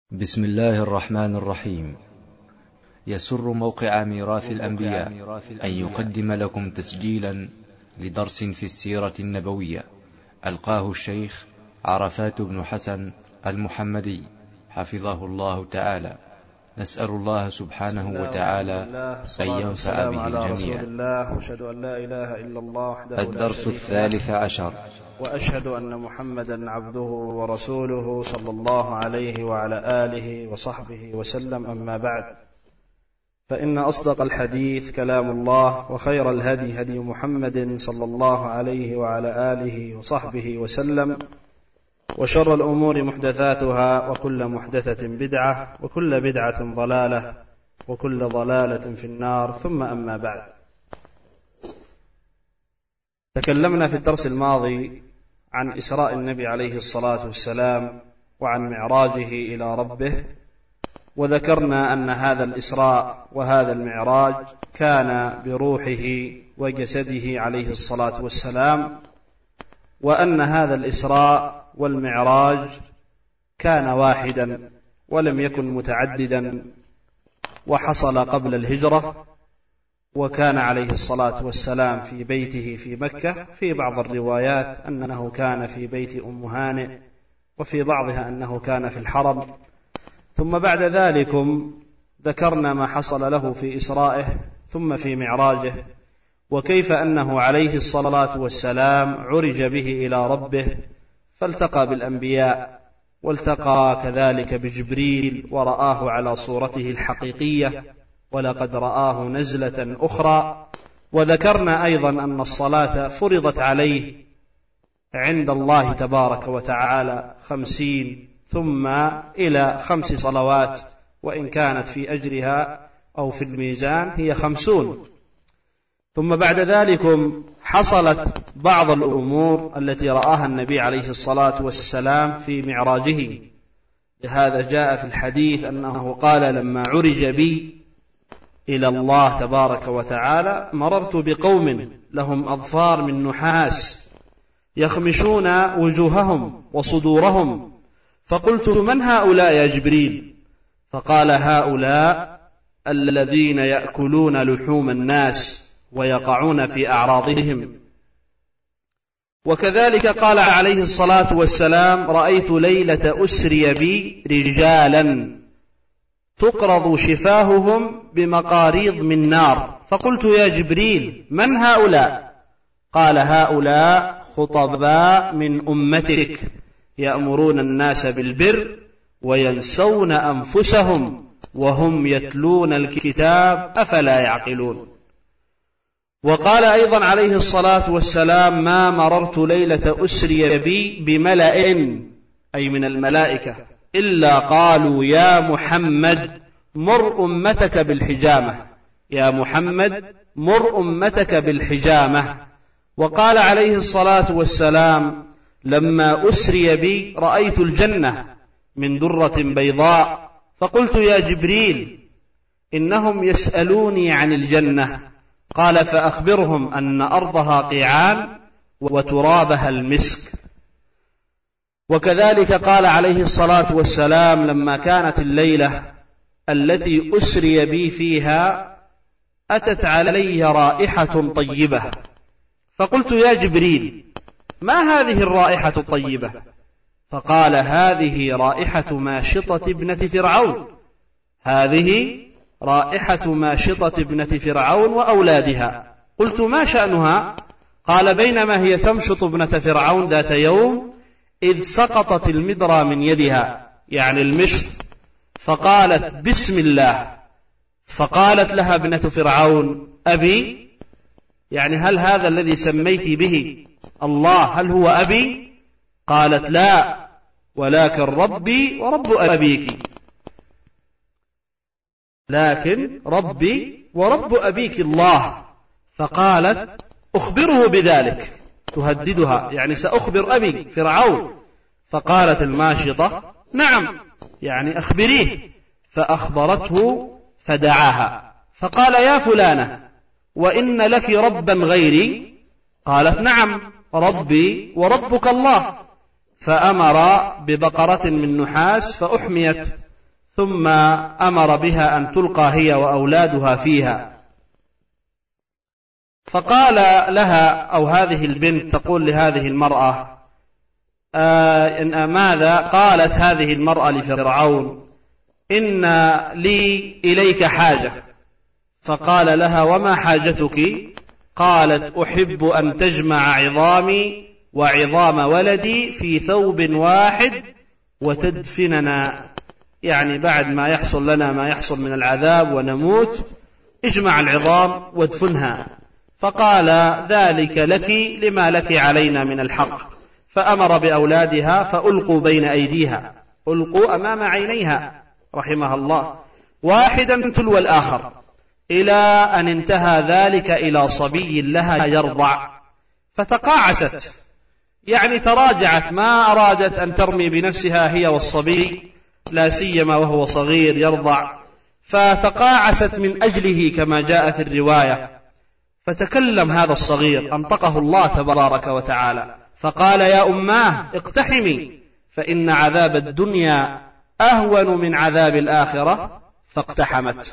بسم الله الرحمن الرحيم. يسر موقع ميراث الأنبياء أن يقدم لكم تسجيلا لدرس في السيرة النبوية ألقاه الشيخ عرفات بن حسن المحمدي حفظه الله تعالى. نسأل الله سبحانه وتعالى أن ينفع به الجميع. الدرس 13 وأشهد أن محمدا عبده ورسوله صلى الله عليه وعلى آله وصحبه وسلم. أما بعد، فإن أصدق الحديث كلام الله، وخير الهدي هدي محمد صلى الله عليه وعلى آله وصحبه وسلم، وشر الأمور محدثاتها، وكل محدثة بدعة، وكل بدعة ضلالة، وكل ضلالة في النار. ثم أما بعد، تكلمنا في الدرس الماضي عن إسراء النبي عليه الصلاة والسلام وعن معراجه إلى ربه، وذكرنا أن هذا الإسراء وهذا المعراج كان بروحه وجسده عليه الصلاة والسلام، وأن هذا الإسراء والمعراج كان واحدا ولم يكن متعددا، وحصل قبل الهجرة، وكان عليه الصلاة والسلام في بيته في مكة. في بعض الروايات أنه كان في بيت أم هانئ، وفي بعضها أنه كان في الحرم. ثم بعد ذلك ذكرنا ما حصل له في إسرائه ثم في معراجه، وكيف أنه عليه الصلاة والسلام عرج به إلى ربه، فالتقى بالأنبياء، والتقى كذلك بجبريل ورآه على صورته الحقيقية، ولقد رآه نزلة أخرى. وذكرنا أيضا أن الصلاة فرضت عليه عند الله تبارك وتعالى 50 ثم إلى 5 صلوات، وإن كانت في أجرها أو في الميزان هي 50. ثم بعد ذلك حصلت بعض الأمور التي رآها النبي عليه الصلاة والسلام في معراجه. لهذا جاء في الحديث أنه قال: لما عرج بي إلى الله تبارك وتعالى مررت بقوم لهم أظفار من نحاس يخمشون وجوههم وصدورهم، فقلت: من هؤلاء يا جبريل؟ فقال: هؤلاء الذين يأكلون لحوم الناس ويقعون في أعراضهم. وكذلك قال عليه الصلاة والسلام: رأيت ليلة أسري بي رجالا تقرض شفاههم بمقاريض من نار، فقلت: يا جبريل من هؤلاء؟ قال: هؤلاء خطباء من أمتك يأمرون الناس بالبر وينسون أنفسهم وهم يتلون الكتاب أفلا يعقلون. وقال أيضا عليه الصلاة والسلام: ما مررت ليلة أسري بي بملأ أي من الملائكة إلا قالوا: يا محمد مر أمتك بالحجامة، يا محمد مر أمتك بالحجامة. وقال عليه الصلاة والسلام: لما أسري بي رأيت الجنة من درة بيضاء، فقلت: يا جبريل إنهم يسألوني عن الجنة. قال: فأخبرهم أن أرضها قيعان وترابها المسك. وكذلك قال عليه الصلاة والسلام: لما كانت الليلة التي أسري بي فيها أتت علي رائحة طيبة، فقلت: يا جبريل ما هذه الرائحة الطيبة؟ فقال: هذه رائحة ماشطة ابنة فرعون، هذه رائحة ماشطة ابنة فرعون وأولادها. قلت: ما شأنها؟ قال: بينما هي تمشط ابنة فرعون ذات يوم إذ سقطت المدرى من يدها، يعني المشط، فقالت: بسم الله. فقالت لها ابنة فرعون: أبي؟ يعني هل هذا الذي سميت به الله هل هو أبي؟ قالت: لا، ولكن ربي ورب أبيك، لكن ربي ورب أبيك الله. فقالت: أخبره بذلك، تهددها، يعني سأخبر أبي فرعون. فقالت الماشطة: نعم، يعني أخبريه. فأخبرته فدعاها فقال: يا فلانة، وإن لك ربا غيري؟ قالت: نعم، ربي وربك الله. فأمر ببقرة من نحاس فأحميت ثم أمر بها أن تلقى هي وأولادها فيها. فقال لها، أو هذه البنت تقول لهذه المرأة ماذا؟ قالت هذه المرأة لفرعون: إن لي إليك حاجة. فقال لها: وما حاجتك؟ قالت: أحب أن تجمع عظامي وعظام ولدي في ثوب واحد وتدفننا، يعني بعد ما يحصل لنا ما يحصل من العذاب ونموت اجمع العظام وادفنها. فقال: ذلك لك لما لك علينا من الحق. فأمر بأولادها فألقوا بين أيديها، ألقوا أمام عينيها رحمها الله، واحدا تلو الآخر، إلى أن انتهى ذلك إلى صبي لها يرضع. فتقاعست، يعني تراجعت، ما أرادت أن ترمي بنفسها هي والصبي، لا سيما وهو صغير يرضع، فتقاعست من أجله كما جاء في الرواية. فتكلم هذا الصغير، أنطقه الله تبارك وتعالى، فقال: يا أماه اقتحمي، فإن عذاب الدنيا أهون من عذاب الآخرة. فاقتحمت.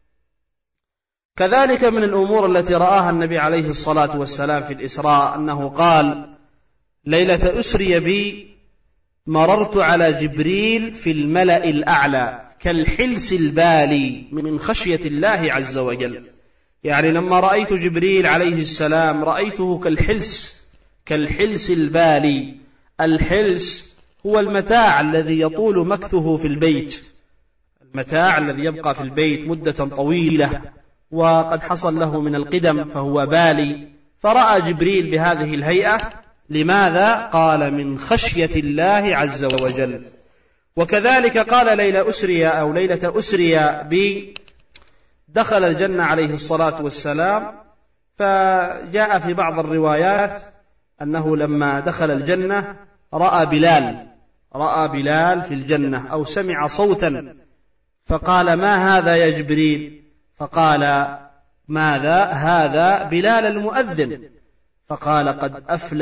كذلك من الأمور التي رآها النبي عليه الصلاة والسلام في الإسراء أنه قال: ليلة أسري بي مررت على جبريل في الملأ الأعلى كالحلس البالي من خشية الله عز وجل. يعني لما رأيت جبريل عليه السلام رأيته كالحلس البالي. الحلس هو المتاع الذي يطول مكثه في البيت، المتاع الذي يبقى في البيت مدة طويلة وقد حصل له من القدم فهو بالي. فرأى جبريل بهذه الهيئة. لماذا؟ قال: من خشية الله عز وجل. وكذلك قال: ليلة أسري بي دخل الجنة عليه الصلاة والسلام. فجاء في بعض الروايات أنه لما دخل الجنة رأى بلال في الجنة، أو سمع صوتا، فقال: ما هذا يا جبريل؟ فقال: ماذا؟ هذا بلال المؤذن. فقال: قد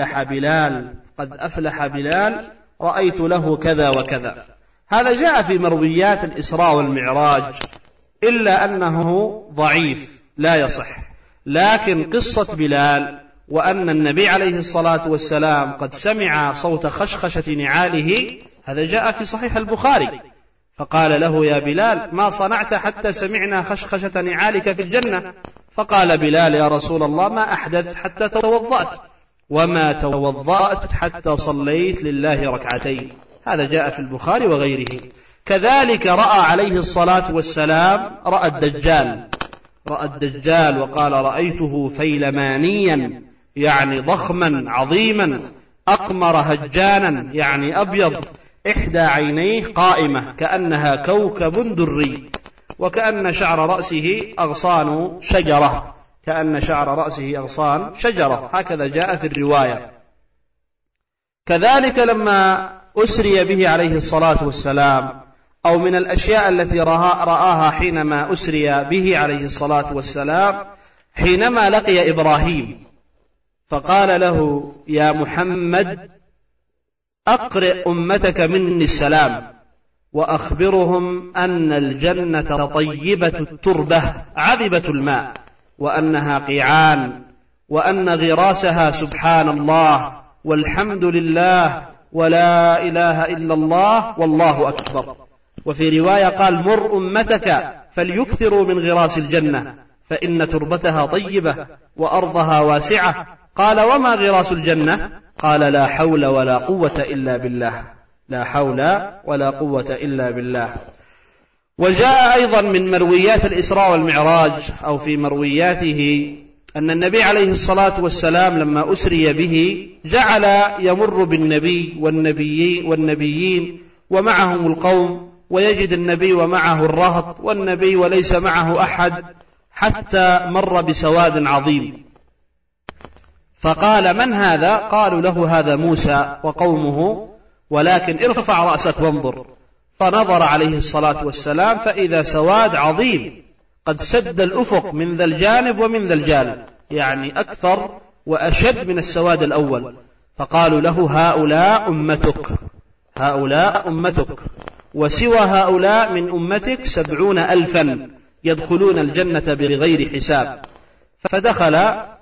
أفلح بلال، رأيت له كذا وكذا. هذا جاء في مرويات الإسراء والمعراج، إلا أنه ضعيف لا يصح. لكن قصة بلال وأن النبي عليه الصلاة والسلام قد سمع صوت خشخشة نعاله، هذا جاء في صحيح البخاري. فقال له: يا بلال، ما صنعت حتى سمعنا خشخشة نعالك في الجنة؟ فقال بلال: يا رسول الله، ما أحدث حتى توضأت، وما توضأت حتى صليت لله ركعتين. هذا جاء في البخاري وغيره. كذلك رأى عليه الصلاة والسلام رأى الدجال وقال: رأيته فيلمانيا، يعني ضخما عظيما، أقمر هجانا، يعني أبيض، إحدى عينيه قائمة كأنها كوكب دري، وكأن شعر رأسه أغصان شجرة، هكذا جاء في الرواية. كذلك لما أسري به عليه الصلاة والسلام، أو من الأشياء التي رآها حينما أسري به عليه الصلاة والسلام، حينما لقي إبراهيم فقال له: يا محمد، أقرئ أمتك مني السلام، وأخبرهم أن الجنة طيبة التربة عذبة الماء، وأنها قيعان، وأن غراسها سبحان الله والحمد لله ولا إله إلا الله والله أكبر. وفي رواية قال: مر أمتك فليكثروا من غراس الجنة، فإن تربتها طيبة وأرضها واسعة. قال: وما غراس الجنة؟ قال: لا حول ولا قوة إلا بالله. وجاء أيضا من مرويات الإسراء والمعراج، أو في مروياته، أن النبي عليه الصلاة والسلام لما أسري به جعل يمر بالنبي والنبيين ومعهم القوم، ويجد النبي ومعه الرهط، والنبي وليس معه أحد، حتى مر بسواد عظيم. فقال: من هذا؟ قالوا له: هذا موسى وقومه، ولكن ارفع رأسك وانظر. فنظر عليه الصلاة والسلام فإذا سواد عظيم قد سد الأفق من ذا الجانب ومن ذا الجانب، يعني أكثر وأشد من السواد الأول. فقالوا له: هؤلاء أمتك. وسوى هؤلاء من أمتك 70,000 يدخلون الجنة بغير حساب. فدخل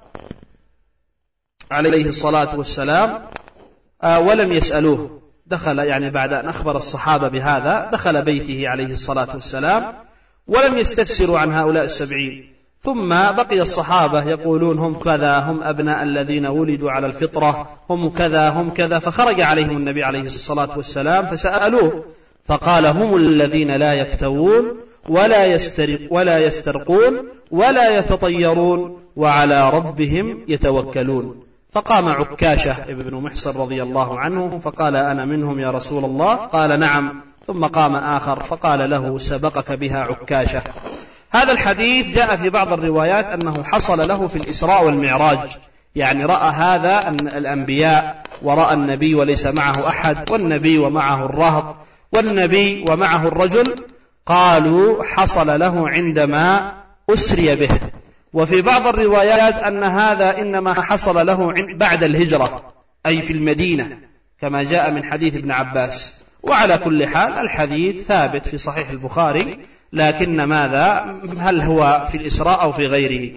عليه الصلاة والسلام ولم يسألوه، دخل يعني بعد أن أخبر الصحابة بهذا دخل بيته عليه الصلاة والسلام ولم يستفسروا عن هؤلاء 70. ثم بقي الصحابة يقولون هم كذا، هم أبناء الذين ولدوا على الفطرة، هم كذا هم كذا. فخرج عليهم النبي عليه الصلاة والسلام فسألوه فقال هم الذين لا يكتوون ولا يسترقون ولا يتطيرون وعلى ربهم يتوكلون. فقام عكاشة ابن محصن رضي الله عنه فقال أنا منهم يا رسول الله؟ قال نعم. ثم قام آخر فقال له سبقك بها عكاشة. هذا الحديث جاء في بعض الروايات أنه حصل له في الإسراء والمعراج، يعني رأى هذا أن الأنبياء ورأى النبي وليس معه أحد، والنبي ومعه الرهط، والنبي ومعه الرجل. قالوا حصل له عندما أسري به. وفي بعض الروايات أن هذا إنما حصل له بعد الهجرة أي في المدينة كما جاء من حديث ابن عباس. وعلى كل حال الحديث ثابت في صحيح البخاري، لكن ماذا هل هو في الإسراء أو في غيره؟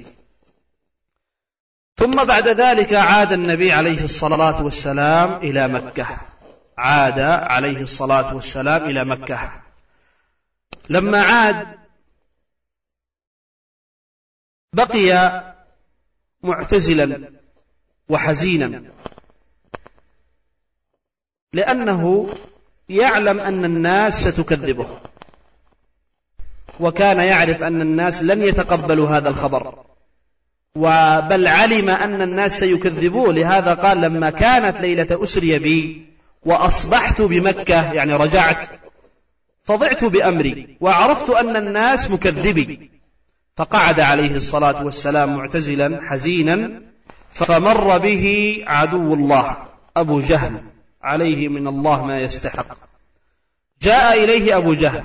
ثم بعد ذلك عاد النبي عليه الصلاة والسلام إلى مكة، عاد عليه الصلاة والسلام إلى مكة. لما عاد بقي معتزلا وحزينا، لأنه يعلم أن الناس ستكذبه، وكان يعرف أن الناس لن يتقبلوا هذا الخبر، بل علم أن الناس سيكذبوه. لهذا قال لما كانت ليلة أسري بي وأصبحت بمكة، يعني رجعت، فضعت بأمري وعرفت أن الناس مكذبي. فقعد عليه الصلاة والسلام معتزلا حزينا، فمر به عدو الله أبو جهل عليه من الله ما يستحق. جاء إليه أبو جهل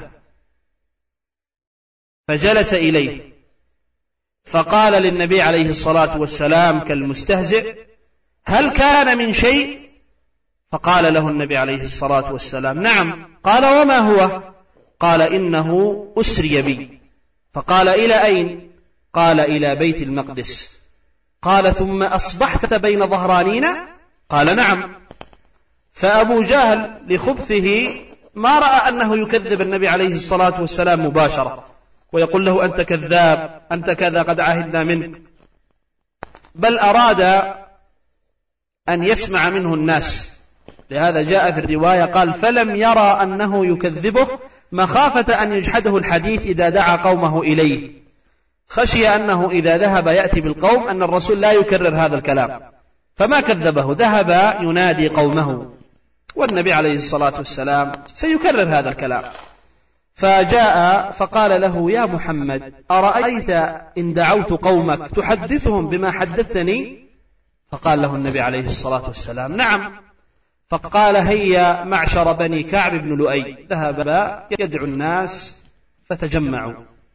فجلس إليه فقال للنبي عليه الصلاة والسلام كالمستهزئ هل كان من شيء؟ فقال له النبي عليه الصلاة والسلام نعم. قال وما هو؟ قال إنه أسري بي. فقال إلى أين؟ قال إلى بيت المقدس. قال ثم أصبحت بين ظهرانينا؟ قال نعم. فأبو جهل لخبثه ما رأى أنه يكذب النبي عليه الصلاة والسلام مباشرة ويقول له أنت كذاب، أنت كذا، قد عهدنا منك، بل أراد أن يسمع منه الناس. لهذا جاء في الرواية قال فلم يرى أنه يكذبه مخافة أن يجحده الحديث إذا دعا قومه إليه، خشي أنه إذا ذهب يأتي بالقوم أن الرسول لا يكرر هذا الكلام، فما كذبه، ذهب ينادي قومه، والنبي عليه الصلاة والسلام سيكرر هذا الكلام. فجاء فقال له يا محمد أرأيت إن دعوت قومك تحدثهم بما حدثتني؟ فقال له النبي عليه الصلاة والسلام نعم. فقال هيا معشر بني كعب بن لؤي. ذهب يدعو الناس فتجمعوا،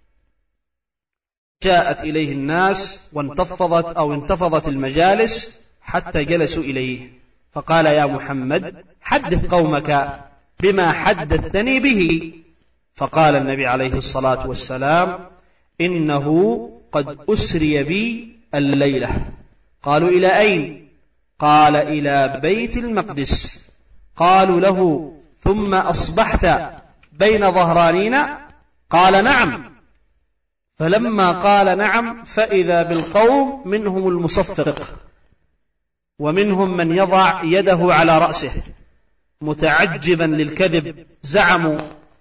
جاءت إليه الناس وانتفضت المجالس حتى جلسوا إليه. فقال يا محمد حدث قومك بما حدثتني به. فقال النبي عليه الصلاة والسلام إنه قد أسري بي الليلة. قالوا إلى أين؟ قال إلى بيت المقدس. قالوا له ثم أصبحت بين ظهرانينا؟ قال نعم. فلما قال نعم فإذا بالقوم منهم المصفق ومنهم من يضع يده على رأسه متعجبا للكذب، زعموا.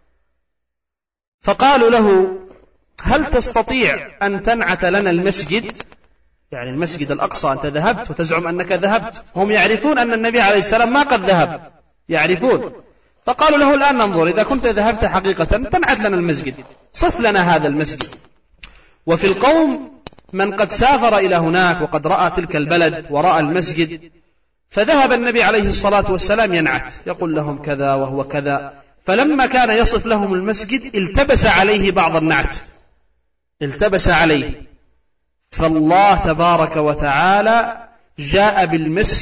فقالوا له هل تستطيع أن تنعت لنا المسجد، يعني المسجد الأقصى، أنت ذهبت وتزعم أنك ذهبت، هم يعرفون أن النبي عليه السلام ما قد ذهب، يعرفون. فقالوا له الآن ننظر إذا كنت ذهبت حقيقة تنعت لنا المسجد، صف لنا هذا المسجد. وفي القوم من قد سافر إلى هناك وقد رأى تلك البلد ورأى المسجد، فذهب النبي عليه الصلاة والسلام ينعت، يقول لهم كذا وهو كذا. فلما كان يصف لهم المسجد التبس عليه بعض النعت، التبس عليه. فالله تبارك وتعالى جاء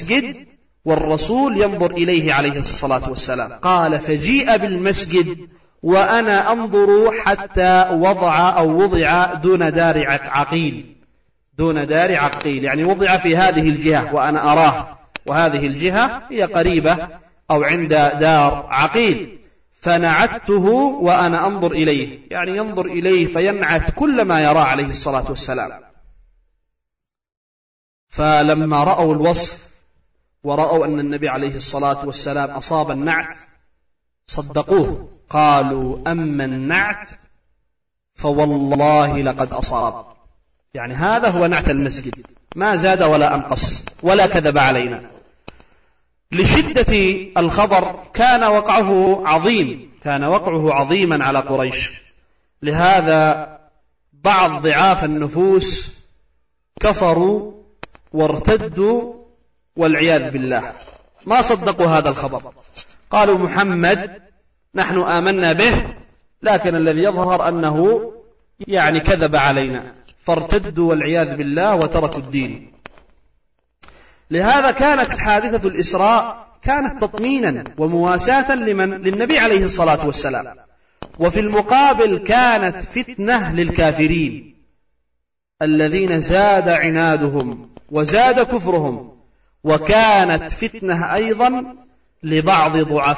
بالمسجد والرسول ينظر إليه عليه الصلاة والسلام. قال فجيء بالمسجد وأنا أنظر حتى وضع دون دار عقيل، دون دار عقيل، يعني وضع في هذه الجهة وأنا أراه، وهذه الجهة هي قريبة أو عند دار عقيل، فنعته وأنا أنظر إليه، يعني ينظر إليه فينعت كل ما يرى عليه الصلاة والسلام. فلما رأوا الوصف ورأوا أن النبي عليه الصلاة والسلام أصاب النعت صدقوه، قالوا أما النعت فوالله لقد أصاب، يعني هذا هو نعت المسجد، ما زاد ولا أنقص ولا كذب علينا. لشدة الخبر كان وقعه عظيما على قريش، لهذا بعض ضعاف النفوس كفروا وارتدوا والعياذ بالله، ما صدقوا هذا الخبر، قالوا محمد نحن آمنا به، لكن الذي يظهر أنه يعني كذب علينا، فارتدوا والعياذ بالله وتركوا الدين. لهذا كانت حادثة الإسراء كانت تطمينا ومواساة للنبي عليه الصلاة والسلام، وفي المقابل كانت فتنة للكافرين الذين زاد عنادهم وزاد كفرهم، وكانت فتنة أيضا لبعض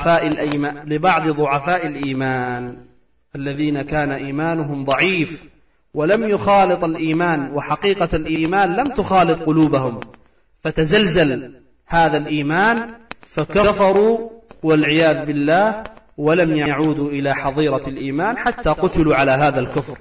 ضعفاء الإيمان الذين كان إيمانهم ضعيف ولم يخالط الإيمان، وحقيقة الإيمان لم تخالط قلوبهم، فتزلزل هذا الإيمان فكفروا والعياذ بالله، ولم يعودوا إلى حظيرة الإيمان حتى قتلوا على هذا الكفر.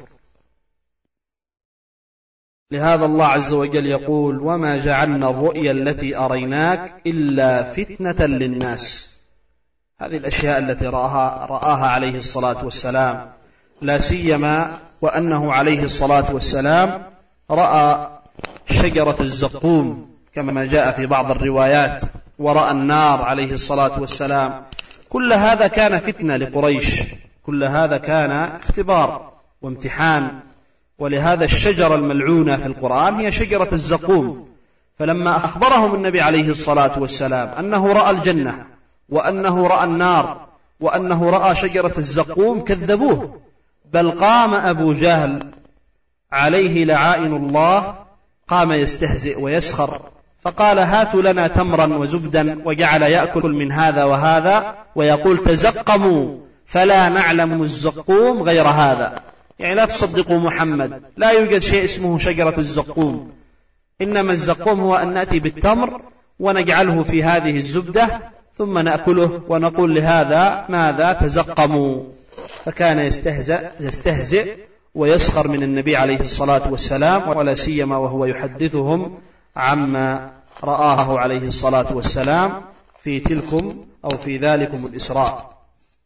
لهذا الله عز وجل يقول وما جعلنا الرؤيا التي أريناك إلا فتنة للناس. هذه الأشياء التي رآها عليه الصلاة والسلام، لا سيما وأنه عليه الصلاة والسلام رأى شجرة الزقوم كما جاء في بعض الروايات، ورأى النار عليه الصلاة والسلام، كل هذا كان فتنة لقريش، كل هذا كان اختبار وامتحان. ولهذا الشجرة الملعونة في القرآن هي شجرة الزقوم، فلما أخبرهم النبي عليه الصلاة والسلام أنه رأى الجنة وأنه رأى النار وأنه رأى شجرة الزقوم كذبوه، بل قام أبو جهل عليه لعائن الله قام يستهزئ ويسخر، فقال هاتوا لنا تمرا وزبدا، وجعل يأكل من هذا وهذا ويقول تزقموا فلا نعلم الزقوم غير هذا، يعني لا تصدقوا محمد، لا يوجد شيء اسمه شجرة الزقوم، إنما الزقوم هو أن نأتي بالتمر ونجعله في هذه الزبدة ثم نأكله ونقول لهذا ماذا تزقموا. فكان يستهزئ ويسخر من النبي عليه الصلاة والسلام، ولا سيما وهو يحدثهم عما رآه عليه الصلاة والسلام في تلكم أو في ذلكم الإسراء.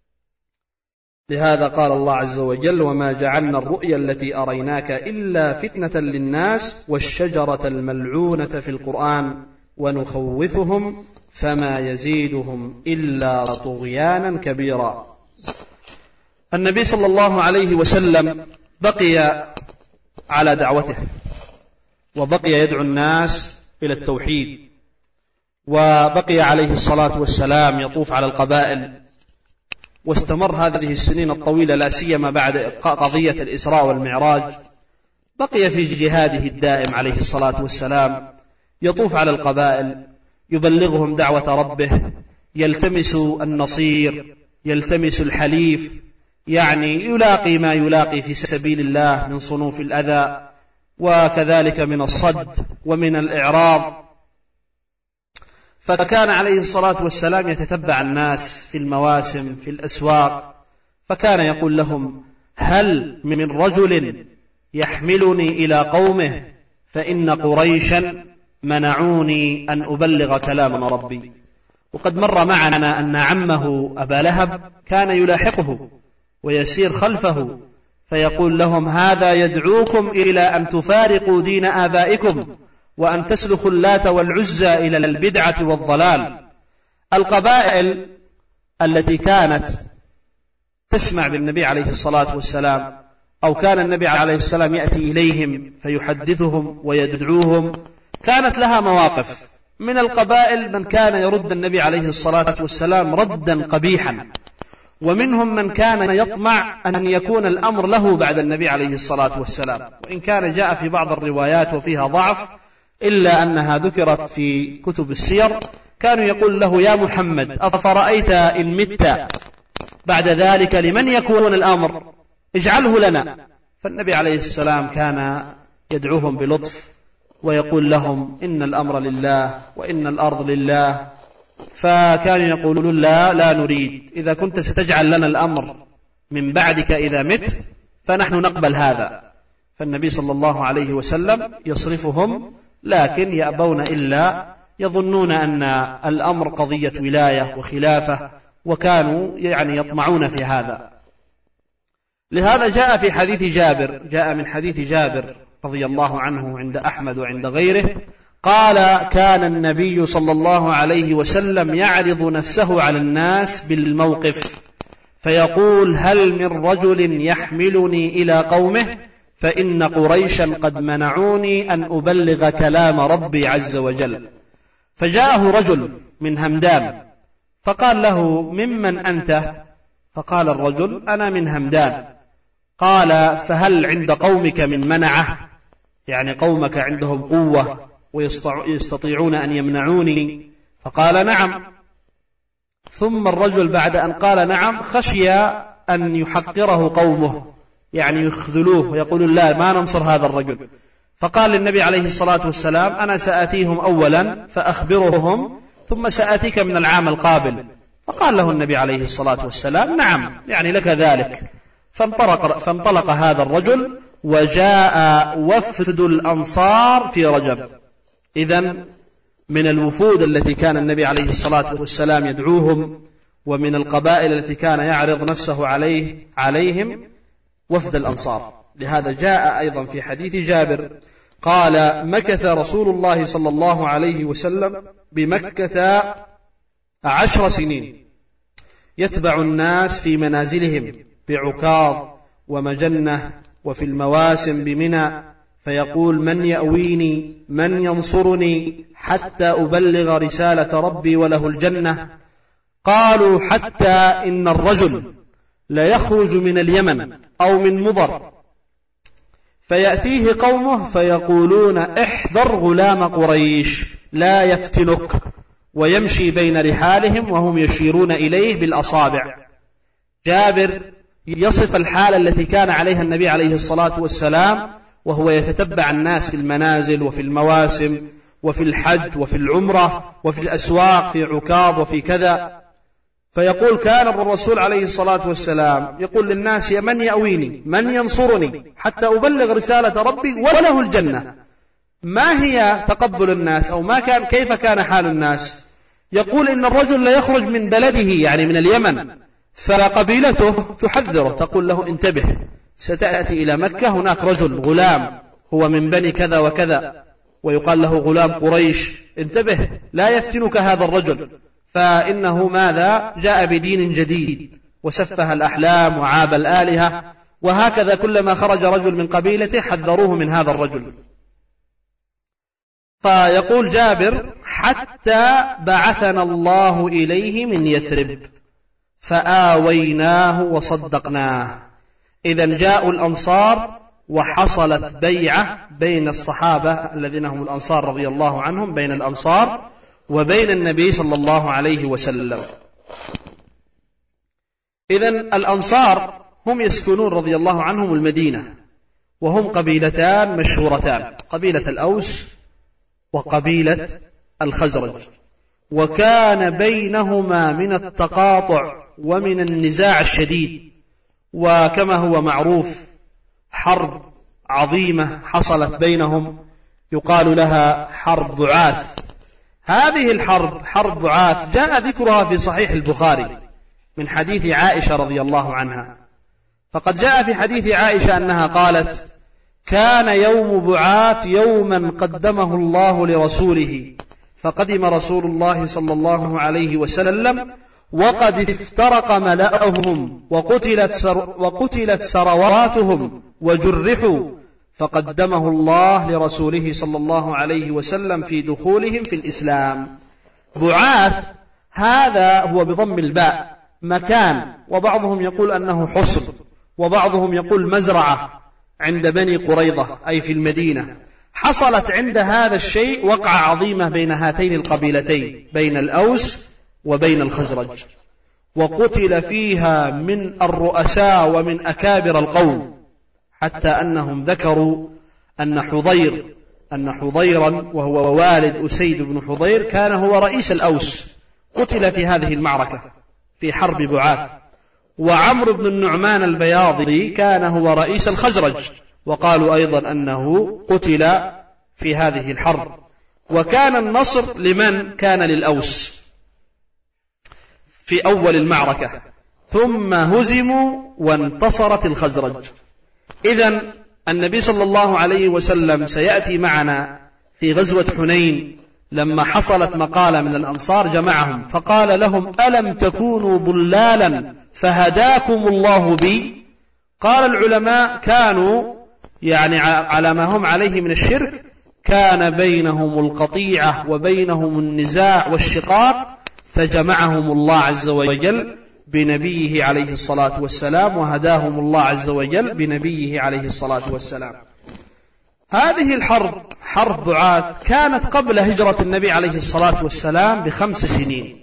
لهذا قال الله عز وجل وما جعلنا الرؤيا التي أريناك إلا فتنة للناس والشجرة الملعونة في القرآن ونخوفهم فما يزيدهم إلا طغيانا كبيرا. النبي صلى الله عليه وسلم بقي على دعوته، وبقي يدعو الناس إلى التوحيد، وبقي عليه الصلاة والسلام يطوف على القبائل، واستمر هذه السنين الطويلة لا سيما بعد قضية الإسراء والمعراج، بقي في جهاده الدائم عليه الصلاة والسلام، يطوف على القبائل يبلغهم دعوة ربه، يلتمس النصير، يلتمس الحليف، يعني يلاقي ما يلاقي في سبيل الله من صنوف الأذى، وكذلك من الصد ومن الإعراض. فكان عليه الصلاة والسلام يتتبع الناس في المواسم في الأسواق، فكان يقول لهم هل من رجل يحملني إلى قومه فإن قريشا منعوني أن أبلغ كلام ربي. وقد مر معنا أن عمه أبا لهب كان يلاحقه ويسير خلفه فيقول لهم هذا يدعوكم إلى أن تفارقوا دين آبائكم وأن تسلخوا اللات والعزى إلى البدعة والضلال. القبائل التي كانت تسمع بالنبي عليه الصلاة والسلام، أو كان النبي عليه السلام يأتي إليهم فيحدثهم ويدعوهم، كانت لها مواقف. من القبائل من كان يرد النبي عليه الصلاة والسلام ردا قبيحا، ومنهم من كان يطمع أن يكون الأمر له بعد النبي عليه الصلاة والسلام، وإن كان جاء في بعض الروايات وفيها ضعف إلا أنها ذكرت في كتب السير. كانوا يقول له: يا محمد، أفرأيت إن مت بعد ذلك لمن يكون الأمر؟ اجعله لنا. فالنبي عليه السلام كان يدعوهم بلطف ويقول لهم: إن الأمر لله وإن الأرض لله. فكانوا يقولون: لا نريد، إذا كنت ستجعل لنا الأمر من بعدك إذا مت فنحن نقبل هذا. فالنبي صلى الله عليه وسلم يصرفهم، لكن يأبون إلا يظنون أن الأمر قضية ولاية وخلافة، وكانوا يطمعون في هذا. لهذا جاء من حديث جابر رضي الله عنه عند أحمد وعند غيره قال: كان النبي صلى الله عليه وسلم يعرض نفسه على الناس بالموقف فيقول: هل من رجل يحملني إلى قومه؟ فإن قريشا قد منعوني أن أبلغ كلام ربي عز وجل. فجاءه رجل من همدان فقال له: ممن أنت؟ فقال الرجل: أنا من همدان. قال: فهل عند قومك من منعه؟ يعني قومك عندهم قوة ويستطيعون أن يمنعوني؟ فقال: نعم. ثم الرجل بعد أن قال نعم خشي أن يحقره قومه، يعني يخذلوه ويقولون: لا، ما ننصر هذا الرجل. فقال للنبي عليه الصلاة والسلام: أنا سآتيهم أولا فأخبرهم، ثم سآتيك من العام القابل. فقال له النبي عليه الصلاة والسلام: نعم، يعني لك ذلك. فانطلق هذا الرجل وجاء وفد الأنصار في رجب. إذن من الوفود التي كان النبي عليه الصلاة والسلام يدعوهم، ومن القبائل التي كان يعرض نفسه عليهم وفد الأنصار. لهذا جاء أيضا في حديث جابر قال: مكث رسول الله صلى الله عليه وسلم بمكة 10 سنين يتبع الناس في منازلهم بعكاظ ومجنة وفي المواسم بمنى، فيقول: من يأويني؟ من ينصرني حتى أبلغ رسالة ربي وله الجنة؟ قالوا: حتى إن الرجل ليخرج من اليمن أو من مضر فيأتيه قومه فيقولون: احذر غلام قريش لا يفتنك، ويمشي بين رحالهم وهم يشيرون إليه بالأصابع. جابر يصف الحالة التي كان عليها النبي عليه الصلاة والسلام وهو يتتبع الناس في المنازل وفي المواسم وفي الحج وفي العمرة وفي الأسواق في عكاظ وفي كذا. فيقول: كان الرسول عليه الصلاة والسلام يقول للناس: من يأويني؟ من ينصرني حتى أبلغ رسالة ربي وله الجنة؟ ما هي تقبل الناس أو كيف كان حال الناس؟ يقول: إن الرجل لا يخرج من بلده، يعني من اليمن، فقبيلته تحذره تقول له: انتبه، ستأتي إلى مكة، هناك رجل غلام هو من بني كذا وكذا ويقال له غلام قريش، انتبه لا يفتنك هذا الرجل، فإنه ماذا؟ جاء بدين جديد وسفه الأحلام وعاب الآلهة. وهكذا كلما خرج رجل من قبيلته حذروه من هذا الرجل. فيقول جابر: حتى بعثنا الله إليه من يثرب فآويناه وصدقناه. إذن جاءوا الأنصار وحصلت بيعة بين الصحابة الذين هم الأنصار رضي الله عنهم، بين الأنصار وبين النبي صلى الله عليه وسلم. إذن الأنصار هم يسكنون رضي الله عنهم المدينة، وهم قبيلتان مشهورتان، قبيلة الأوس وقبيلة الخزرج، وكان بينهما من التقاطع ومن النزاع الشديد، وكما هو معروف حرب عظيمة حصلت بينهم يقال لها حرب بعاث. هذه الحرب حرب بعاث جاء ذكرها في صحيح البخاري من حديث عائشة رضي الله عنها. فقد جاء في حديث عائشة أنها قالت: كان يوم بعاث يوما قدمه الله لرسوله، فقدم رسول الله صلى الله عليه وسلم وقد افترق ملأهم وقتلت سرواتهم وجرحوا، فقدمه الله لرسوله صلى الله عليه وسلم في دخولهم في الإسلام. بعاث هذا هو بضم الباء، مكان، وبعضهم يقول أنه حصن، وبعضهم يقول مزرعة عند بني قريظة أي في المدينة. حصلت عند هذا الشيء وقعة عظيمة بين هاتين القبيلتين، بين الأوس وبين الخزرج، وقتل فيها من الرؤساء ومن أكابر القوم، حتى أنهم ذكروا أن حضيرا وهو والد أسيد بن حضير كان هو رئيس الأوس، قتل في هذه المعركة في حرب بعاث. وعمرو بن النعمان البياضي كان هو رئيس الخزرج، وقالوا أيضا أنه قتل في هذه الحرب. وكان النصر لمن؟ كان للأوس في أول المعركة، ثم هزموا وانتصرت الخزرج. إذن النبي صلى الله عليه وسلم سيأتي معنا في غزوة حنين لما حصلت مقالة من الأنصار جمعهم فقال لهم: ألم تكونوا ضلالا فهداكم الله بي؟ قال العلماء: كانوا يعني على ما هم عليه من الشرك، كان بينهم القطيعة وبينهم النزاع والشقاق، فجمعهم الله عز وجل بنبيه عليه الصلاة والسلام، وهداهم الله عز وجل بنبيه عليه الصلاة والسلام. هذه الحرب، حرب بعاث، كانت قبل هجرة النبي عليه الصلاة والسلام ب5 سنين.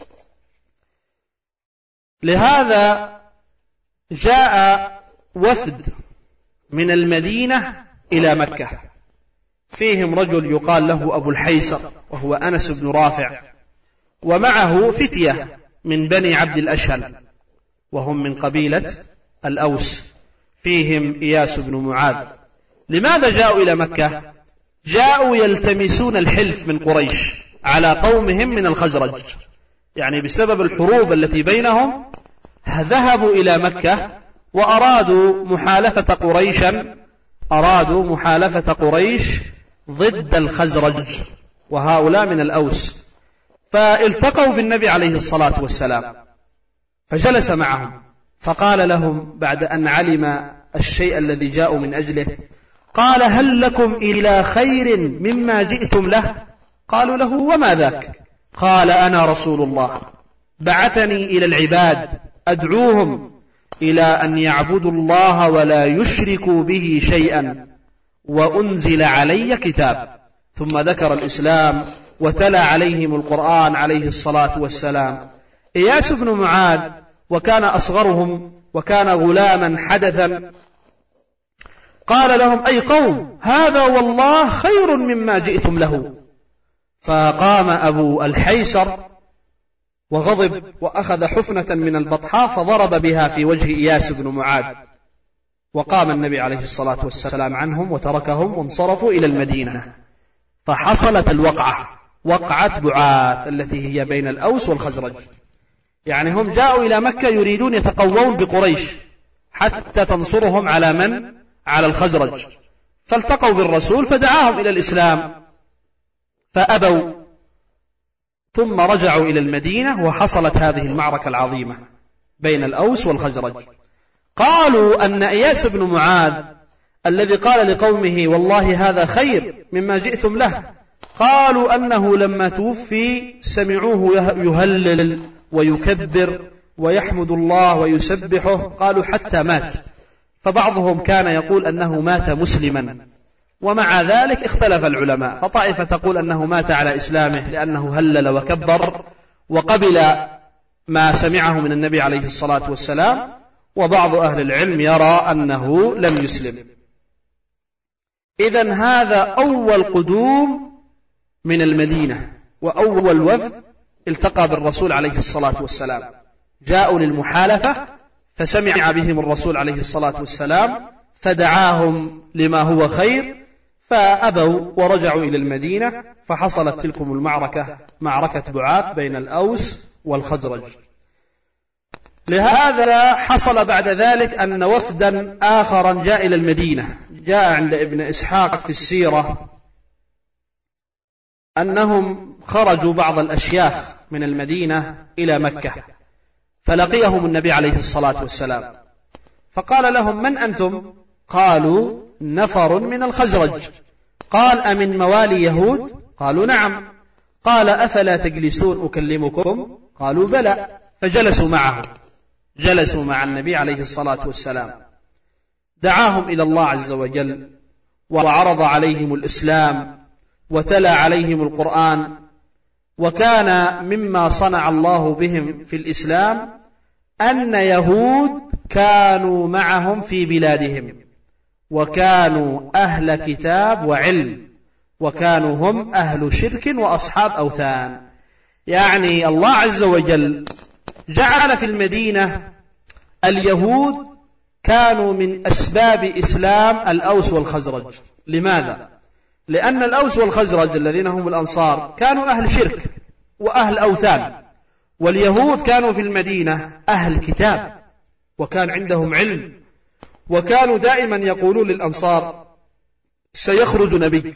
لهذا جاء وفد من المدينة إلى مكة، فيهم رجل يقال له أبو الحيسر وهو أنس بن رافع، ومعه فتية من بني عبد الأشهل وهم من قبيلة الأوس، فيهم إياس بن معاذ. لماذا جاءوا إلى مكة؟ جاءوا يلتمسون الحلف من قريش على قومهم من الخزرج، يعني بسبب الحروب التي بينهم ذهبوا إلى مكة وأرادوا محالفة قريش ضد الخزرج، وهؤلاء من الأوس. فالتقوا بالنبي عليه الصلاة والسلام، فجلس معهم فقال لهم بعد أن علم الشيء الذي جاءوا من أجله، قال: هل لكم إلى خير مما جئتم له؟ قالوا له: وما ذاك؟ قال: أنا رسول الله بعثني إلى العباد أدعوهم إلى أن يعبدوا الله ولا يشركوا به شيئا، وأنزل علي كتاب. ثم ذكر الإسلام وتلا عليهم القرآن عليه الصلاة والسلام. إياس بن معاذ وكان أصغرهم وكان غلاما حدثا، قال لهم: أي قوم، هذا والله خير مما جئتم له. فقام أبو الحيسر وغضب وأخذ حفنة من البطحاء فضرب بها في وجه إياس بن معاذ، وقام النبي عليه الصلاة والسلام عنهم وتركهم وانصرفوا إلى المدينة. فحصلت الوقعة، وقعة بعاث التي هي بين الأوس والخزرج. يعني هم جاءوا إلى مكة يريدون يتقوون بقريش حتى تنصرهم على من؟ على الخزرج. فالتقوا بالرسول فدعاهم إلى الإسلام فأبوا، ثم رجعوا إلى المدينة وحصلت هذه المعركة العظيمة بين الأوس والخزرج. قالوا أن إياس بن معاذ الذي قال لقومه: والله هذا خير مما جئتم له، قالوا أنه لما توفي سمعوه يهلل ويكبر ويحمد الله ويسبحه، قالوا حتى مات. فبعضهم كان يقول أنه مات مسلما، ومع ذلك اختلف العلماء، فطائفة تقول أنه مات على إسلامه لأنه هلل وكبر وقبل ما سمعه من النبي عليه الصلاة والسلام، وبعض أهل العلم يرى أنه لم يسلم. إذن هذا أول قدوم من المدينة وأول وفد التقى بالرسول عليه الصلاة والسلام، جاءوا للمحالفة فسمع بهم الرسول عليه الصلاة والسلام فدعاهم لما هو خير، فأبوا ورجعوا إلى المدينة، فحصلت تلكم المعركة، معركة بعاث بين الأوس والخزرج. لهذا حصل بعد ذلك أن وفدا آخرا جاء إلى المدينة، جاء عند ابن إسحاق في السيرة أنهم خرجوا بعض الأشياخ من المدينة إلى مكة، فلقيهم النبي عليه الصلاة والسلام فقال لهم: من أنتم؟ قالوا: نفر من الخزرج. قال: أمن موالي يهود؟ قالوا: نعم. قال: أفلا تجلسون أكلمكم؟ قالوا: بلى. فجلسوا معه، جلسوا مع النبي عليه الصلاة والسلام، دعاهم إلى الله عز وجل وعرض عليهم الإسلام وتلا عليهم القرآن. وكان مما صنع الله بهم في الإسلام أن يهود كانوا معهم في بلادهم، وكانوا أهل كتاب وعلم، وكانوا هم أهل شرك وأصحاب أوثان. يعني الله عز وجل جعل في المدينة اليهود كانوا من أسباب إسلام الأوس والخزرج. لماذا؟ لأن الأوس والخزرج الذين هم الأنصار كانوا أهل شرك وأهل أوثان، واليهود كانوا في المدينة أهل كتاب وكان عندهم علم، وكانوا دائما يقولون للأنصار: سيخرج نبي،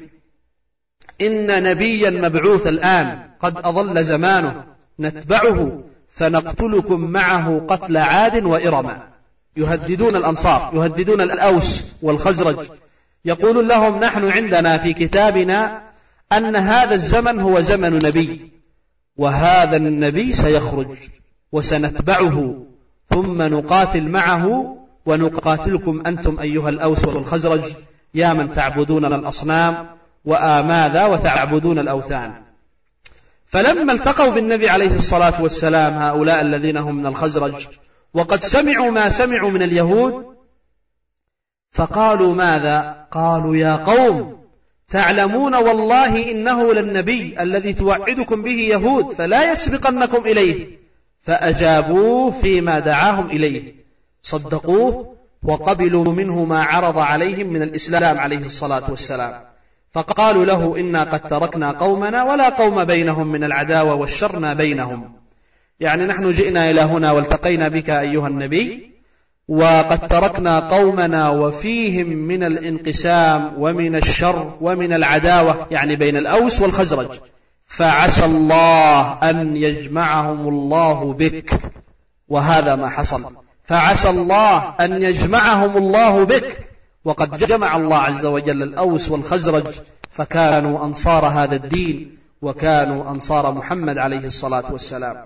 إن نبيا مبعوث الآن قد أضل زمانه، نتبعه فنقتلكم معه قتل عاد وإرم. يهددون الأنصار، يهددون الأوس والخزرج، يقولون لهم: نحن عندنا في كتابنا أن هذا الزمن هو زمن نبي، وهذا النبي سيخرج وسنتبعه ثم نقاتل معه ونقاتلكم أنتم أيها الأوس والخزرج يا من تعبدون الأصنام وماذا وتعبدون الأوثان. فلما التقوا بالنبي عليه الصلاة والسلام هؤلاء الذين هم من الخزرج وقد سمعوا ما سمعوا من اليهود، فقالوا ماذا؟ قالوا: يا قوم، تعلمون والله إنه للنبي الذي توعدكم به يهود، فلا يسبقنكم إليه. فأجابوه فيما دعاهم إليه، صدقوه وقبلوا منه ما عرض عليهم من الإسلام عليه الصلاة والسلام. فقالوا له: إنا قد تركنا قومنا ولا قوم بينهم من العداوة والشر ما بينهم. يعني نحن جئنا إلى هنا والتقينا بك أيها النبي، وقد تركنا قومنا وفيهم من الانقسام ومن الشر ومن العداوة، يعني بين الأوس والخزرج، فعسى الله أن يجمعهم الله بك. وهذا ما حصل، فعسى الله أن يجمعهم الله بك. وقد جمع الله عز وجل الأوس والخزرج، فكانوا أنصار هذا الدين وكانوا أنصار محمد عليه الصلاة والسلام.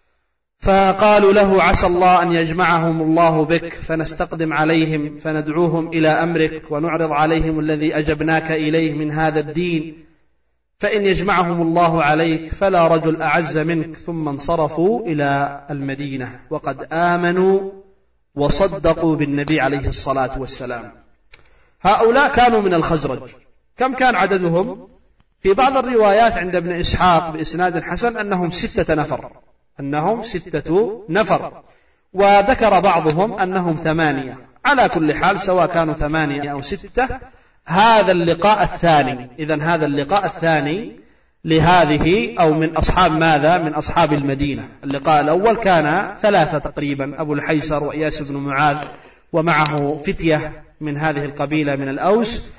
فقالوا له: عسى الله أن يجمعهم الله بك، فنستقدم عليهم فندعوهم إلى أمرك ونعرض عليهم الذي أجبناك إليه من هذا الدين، فإن يجمعهم الله عليك فلا رجل أعز منك. ثم انصرفوا إلى المدينة وقد آمنوا وصدقوا بالنبي عليه الصلاة والسلام. هؤلاء كانوا من الخزرج. كم كان عددهم؟ في بعض الروايات عند ابن إسحاق بإسناد حسن أنهم 6 نفر، أنهم 6 نفر، وذكر بعضهم أنهم 8. على كل حال سواء كانوا 8 أو 6، هذا اللقاء الثاني. إذن هذا اللقاء الثاني لهذه أو من أصحاب ماذا؟ من أصحاب المدينة. اللقاء الأول كان 3 تقريبا، أبو الحيسر وإياس بن معاذ ومعه فتية من هذه القبيلة من الأوس.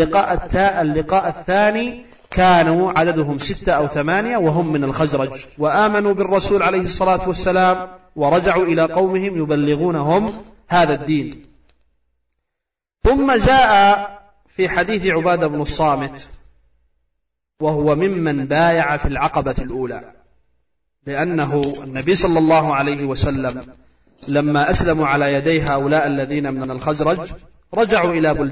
اللقاء الثاني كانوا عددهم 6 أو 8 وهم من الخزرج، وآمنوا بالرسول عليه الصلاة والسلام ورجعوا إلى قومهم يبلغونهم هذا الدين. ثم جاء في حديث عبادة بن الصامت، وهو ممن بايع في العقبة الأولى، لأنه النبي صلى الله عليه وسلم لما أسلموا على يدي هؤلاء الذين من الخزرج رجعوا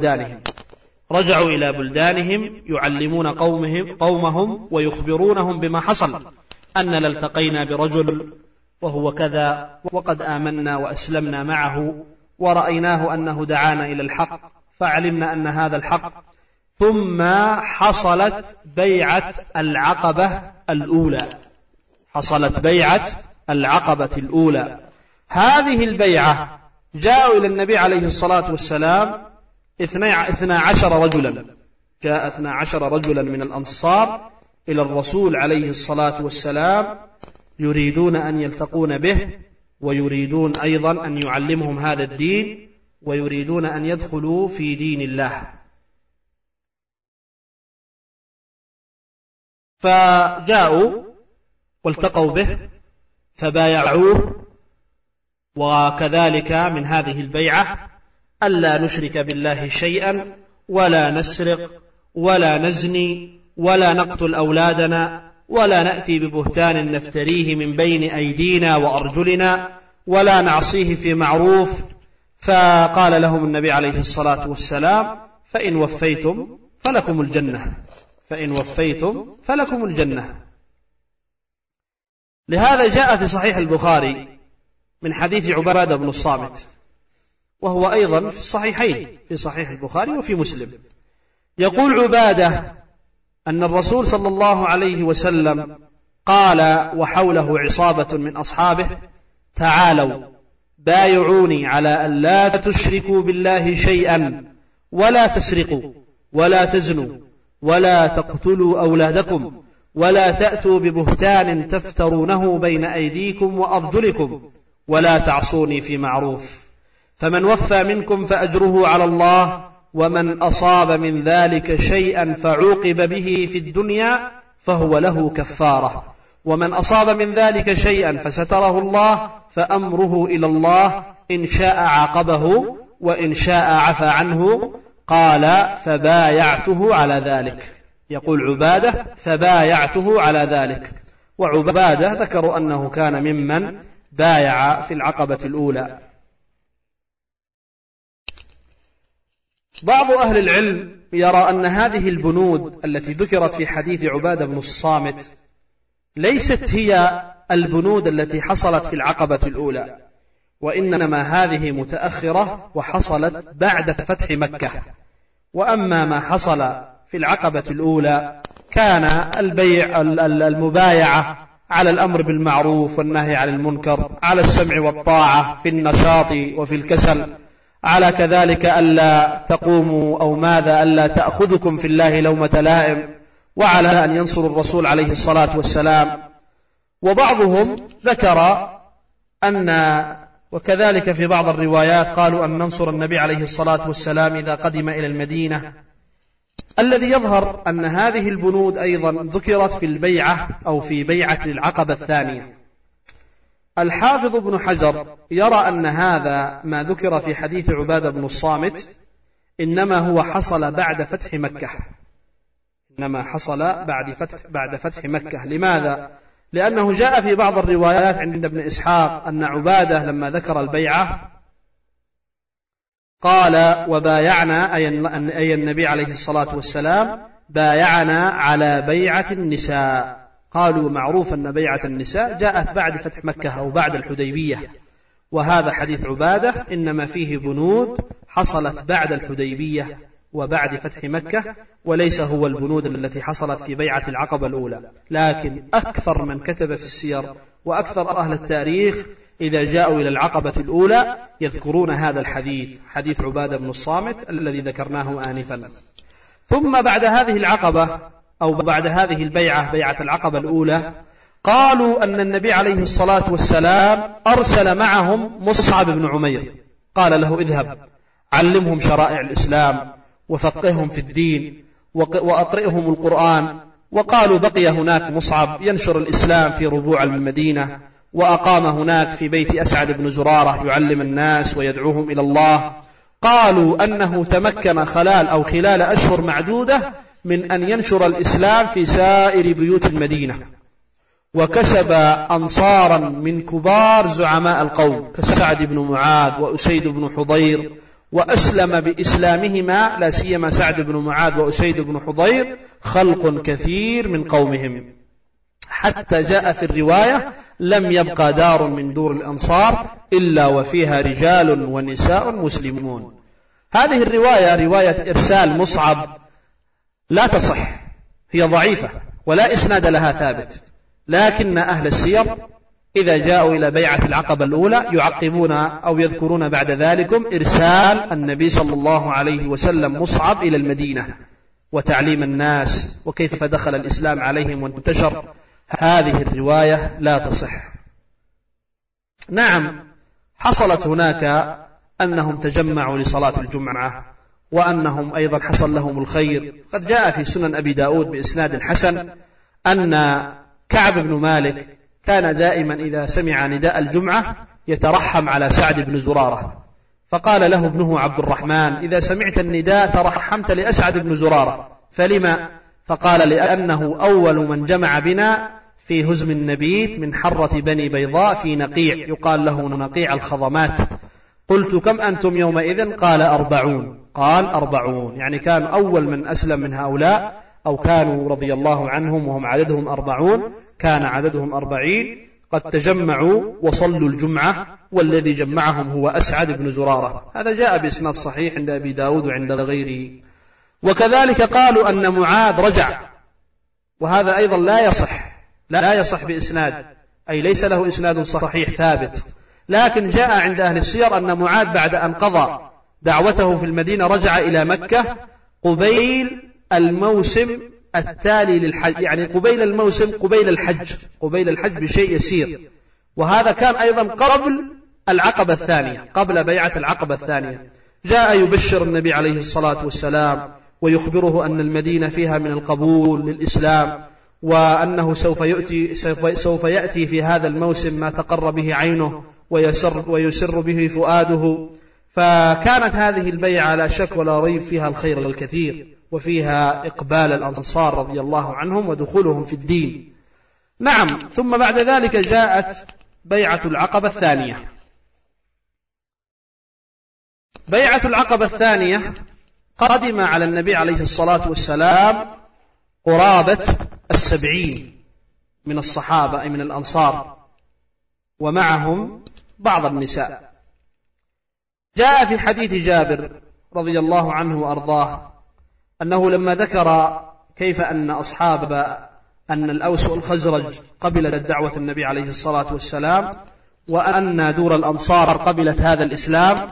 إلى بلدانهم يعلمون قومهم ويخبرونهم بما حصل، أننا التقينا برجل وهو كذا وقد آمنا وأسلمنا معه ورأيناه أنه دعانا إلى الحق فعلمنا أن هذا الحق. ثم حصلت بيعة العقبة الأولى. هذه البيعة جاءوا إلى النبي عليه الصلاة والسلام 12 رجلا، جاء 12 رجلا من الأنصار إلى الرسول عليه الصلاة والسلام يريدون أن يلتقون به، ويريدون أيضا أن يعلمهم هذا الدين، ويريدون أن يدخلوا في دين الله. فجاءوا والتقوا به فبايعوه، وكذلك من هذه البيعة ألا نشرك بالله شيئا ولا نسرق ولا نزني ولا نقتل أولادنا ولا نأتي ببهتان نفتريه من بين أيدينا وأرجلنا ولا نعصيه في معروف. فقال لهم النبي عليه الصلاة والسلام: فإن وفيتم فلكم الجنة، فإن وفيتم فلكم الجنة. لهذا جاء في صحيح البخاري من حديث عبادة بن الصامت، وهو أيضا في الصحيحين، في صحيح البخاري وفي مسلم، يقول عبادة أن الرسول صلى الله عليه وسلم قال وحوله عصابة من أصحابه: تعالوا بايعوني على أن لا تشركوا بالله شيئا ولا تسرقوا ولا تزنوا ولا تقتلوا أولادكم ولا تأتوا ببهتان تفترونه بين أيديكم وأرجلكم ولا تعصوني في معروف، فمن وفى منكم فأجره على الله، ومن أصاب من ذلك شيئا فعوقب به في الدنيا فهو له كفارة، ومن أصاب من ذلك شيئا فستره الله فأمره إلى الله، إن شاء عاقبه وإن شاء عفى عنه. قال: فبايعته على ذلك. يقول عبادة: فبايعته على ذلك. وعبادة ذكروا أنه كان ممن بايع في العقبة الأولى. بعض أهل العلم يرى أن هذه البنود التي ذكرت في حديث عبادة بن الصامت ليست هي البنود التي حصلت في العقبة الأولى، وإنما هذه متأخرة وحصلت بعد فتح مكة. وأما ما حصل في العقبة الأولى كان البيع المبايعة على الأمر بالمعروف والنهي عن المنكر، على السمع والطاعة في النشاط وفي الكسل، على كذلك ألا تقوموا أو ماذا ألا تأخذكم في الله لومة لائم، وعلى أن ينصر الرسول عليه الصلاة والسلام. وبعضهم ذكر أن وكذلك في بعض الروايات قالوا أن ننصر النبي عليه الصلاة والسلام إذا قدم إلى المدينة. الذي يظهر أن هذه البنود أيضا ذكرت في البيعة أو في بيعة العقبة الثانية. الحافظ ابن حجر يرى أن هذا ما ذكر في حديث عبادة بن الصامت إنما هو حصل بعد فتح مكة، إنما حصل بعد فتح مكة. لماذا؟ لأنه جاء في بعض الروايات عند ابن إسحاق أن عبادة لما ذكر البيعة قال: وبايعنا أي النبي عليه الصلاة والسلام بايعنا على بيعة النساء. قالوا معروف أن بيعة النساء جاءت بعد فتح مكة أو بعد الحديبية، وهذا حديث عبادة إنما فيه بنود حصلت بعد الحديبية وبعد فتح مكة، وليس هو البنود التي حصلت في بيعة العقبة الأولى. لكن أكثر من كتب في السير وأكثر أهل التاريخ إذا جاءوا إلى العقبة الأولى يذكرون هذا الحديث، حديث عبادة بن الصامت الذي ذكرناه آنفا. ثم بعد هذه العقبة أو بعد هذه البيعة، بيعة العقبة الأولى، قالوا أن النبي عليه الصلاة والسلام أرسل معهم مصعب بن عمير، قال له: اذهب علمهم شرائع الإسلام وفقههم في الدين وأقرئهم القرآن. وقالوا بقي هناك مصعب ينشر الإسلام في ربوع المدينة، وأقام هناك في بيت أسعد بن زرارة يعلم الناس ويدعوهم إلى الله. قالوا أنه تمكن خلال أشهر معدودة من أن ينشر الإسلام في سائر بيوت المدينة، وكسب أنصارا من كبار زعماء القوم كسعد بن معاذ وأسيد بن حضير، وأسلم بإسلامهما لا سيما سعد بن معاذ وأسيد بن حضير خلق كثير من قومهم، حتى جاء في الرواية: لم يبقى دار من دور الأنصار إلا وفيها رجال ونساء مسلمون. هذه الرواية رواية إرسال مصعب لا تصح، هي ضعيفة ولا إسناد لها ثابت، لكن أهل السير إذا جاءوا إلى بيعة العقبة الأولى يعقبون أو يذكرون بعد ذلك إرسال النبي صلى الله عليه وسلم مصعب إلى المدينة وتعليم الناس وكيف دخل الإسلام عليهم وانتشر. هذه الرواية لا تصح. نعم، حصلت هناك أنهم تجمعوا لصلاة الجمعة، وأنهم أيضا حصل لهم الخير. قد جاء في سنن أبي داود بإسناد حسن أن كعب بن مالك كان دائما إذا سمع نداء الجمعة يترحم على سعد بن زرارة، فقال له ابنه عبد الرحمن: إذا سمعت النداء ترحمت لأسعد بن زرارة، فلما؟ فقال لأنه أول من جمع بنا في هزم النبيت من حرة بني بيضاء في نقيع يقال له نقيع الخضمات. قلت كم أنتم يومئذ؟ قال 40. قال 40 يعني كان أول من أسلم من هؤلاء، أو كانوا رضي الله عنهم وهم عددهم 40، كان عددهم 40 قد تجمعوا وصلوا الجمعة، والذي جمعهم هو أسعد بن زرارة. هذا جاء بإسناد صحيح عند أبي داود وعند غيره. وكذلك قالوا أن معاذ رجع، وهذا أيضا لا يصح بإسناد، أي ليس له إسناد صحيح ثابت، لكن جاء عند أهل السير أن معاذ بعد أن قضى دعوته في المدينة رجع إلى مكة قبيل الموسم التالي للحج، يعني قبيل الموسم قبيل الحج بشيء يسير، وهذا كان أيضا قبل العقبة الثانية، قبل بيعة العقبة الثانية. جاء يبشر النبي عليه الصلاة والسلام ويخبره أن المدينة فيها من القبول للإسلام، وأنه سوف يأتي في هذا الموسم ما تقر به عينه ويسر به فؤاده. فكانت هذه البيعة لا شك ولا ريب فيها الخير الكثير، وفيها إقبال الأنصار رضي الله عنهم ودخولهم في الدين. نعم. ثم بعد ذلك جاءت بيعة العقبة الثانية. بيعة العقبة الثانية قدم على النبي عليه الصلاة والسلام قرابة 70 من الصحابة أي من الأنصار، ومعهم بعض النساء. جاء في حديث جابر رضي الله عنه وأرضاه أنه لما ذكر كيف أن أن الأوس والخزرج قبلت دعوة النبي عليه الصلاة والسلام، وأن دور الأنصار قبلت هذا الإسلام،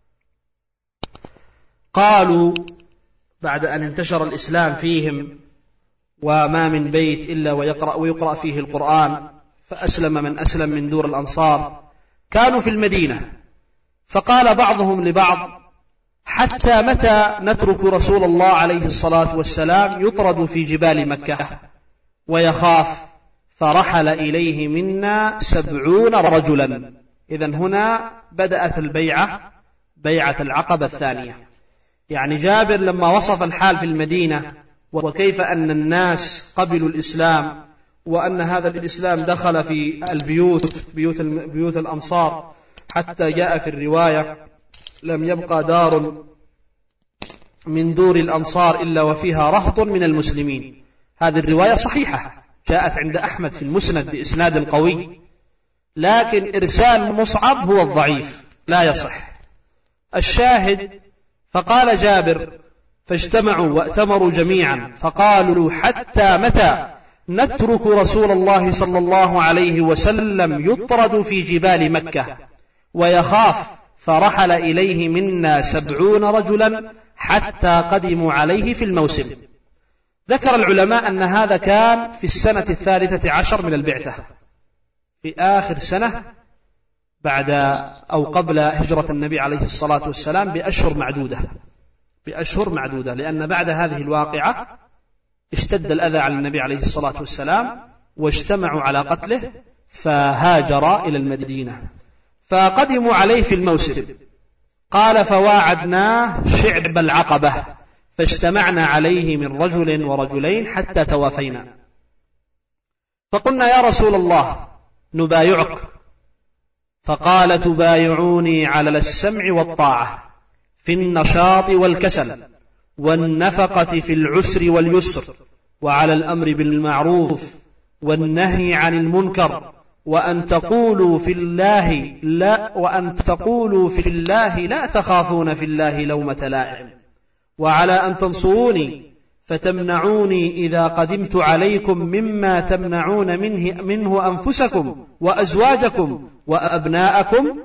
قالوا بعد أن انتشر الإسلام فيهم وما من بيت إلا ويقرأ فيه القرآن، فأسلم من أسلم من دور الأنصار، كانوا في المدينة، فقال بعضهم لبعض: حتى متى نترك رسول الله عليه الصلاة والسلام يطرد في جبال مكة ويخاف؟ فرحل إليه منا 70 رجلا. إذن هنا بدأت البيعة، بيعة العقبة الثانية. يعني جابر لما وصف الحال في المدينة وكيف أن الناس قبلوا الإسلام، وأن هذا الإسلام دخل في البيوت، بيوت الأنصار، حتى جاء في الرواية: لم يبقى دار من دور الأنصار إلا وفيها رهط من المسلمين. هذه الرواية صحيحة، جاءت عند أحمد في المسند بإسناد قوي، لكن إرسال مصعب هو الضعيف لا يصح. الشاهد: فقال جابر: فاجتمعوا وأتمروا جميعا فقالوا: حتى متى نترك رسول الله صلى الله عليه وسلم يطرد في جبال مكة ويخاف؟ فرحل إليه منا 70 رجلا حتى قدموا عليه في الموسم. ذكر العلماء أن هذا كان في السنة 13 من البعثة، في آخر سنة بعد أو قبل هجرة النبي عليه الصلاة والسلام بأشهر معدودة، لأن بعد هذه الواقعة اشتد الأذى على النبي عليه الصلاة والسلام واجتمعوا على قتله، فهاجر إلى المدينة، فقدموا عليه في الموسم. قال: فواعدناه شعب العقبة، فاجتمعنا عليه من رجل ورجلين حتى توافينا. فقلنا: يا رسول الله نبايعك. فقال: تبايعوني على السمع والطاعة في النشاط والكسل، والنفقة في العسر واليسر، وعلى الأمر بالمعروف والنهي عن المنكر، وأن تقولوا في الله لا تخافون في الله لومة لائم، وعلى أن تنصروني فتمنعوني إذا قدمت عليكم مما تمنعون منه أنفسكم وأزواجكم وأبناءكم،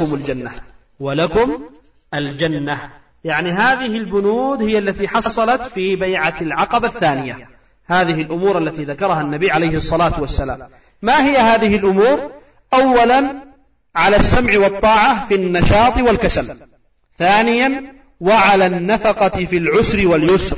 ولكم الجنة. يعني هذه البنود هي التي حصلت في بيعة العقبة الثانية، هذه الأمور التي ذكرها النبي عليه الصلاة والسلام. ما هي هذه الأمور؟ أولا: على السمع والطاعة في النشاط والكسل. ثانيا: وعلى النفقة في العسر واليسر.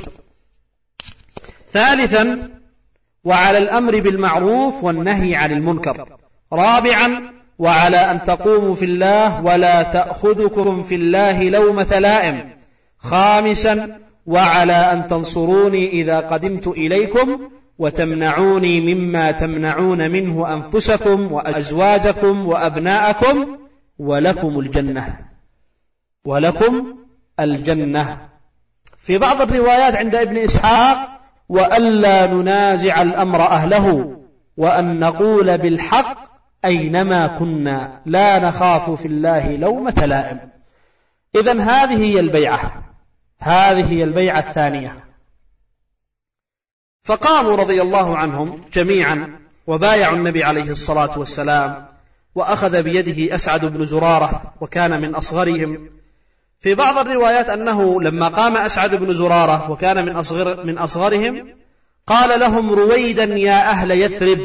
ثالثا: وعلى الأمر بالمعروف والنهي عن المنكر. رابعا: وعلى أن تقوموا في الله ولا تأخذكم في الله لومة لائم. خامسا: وعلى أن تنصروني إذا قدمت إليكم وتمنعوني مما تمنعون منه أنفسكم وأزواجكم وأبناءكم ولكم الجنة. ولكم الجنة. في بعض الروايات عند ابن إسحاق وألا ننازع الأمر أهله وأن نقول بالحق أينما كنا لا نخاف في الله لومة لائم. إذن هذه هي البيعة، هذه هي البيعة الثانية. فقاموا رضي الله عنهم جميعا وبايعوا النبي عليه الصلاة والسلام، وأخذ بيده أسعد بن زرارة وكان من أصغرهم. في بعض الروايات أنه لما قام أسعد بن زرارة وكان من أصغرهم قال لهم رويدا يا أهل يثرب.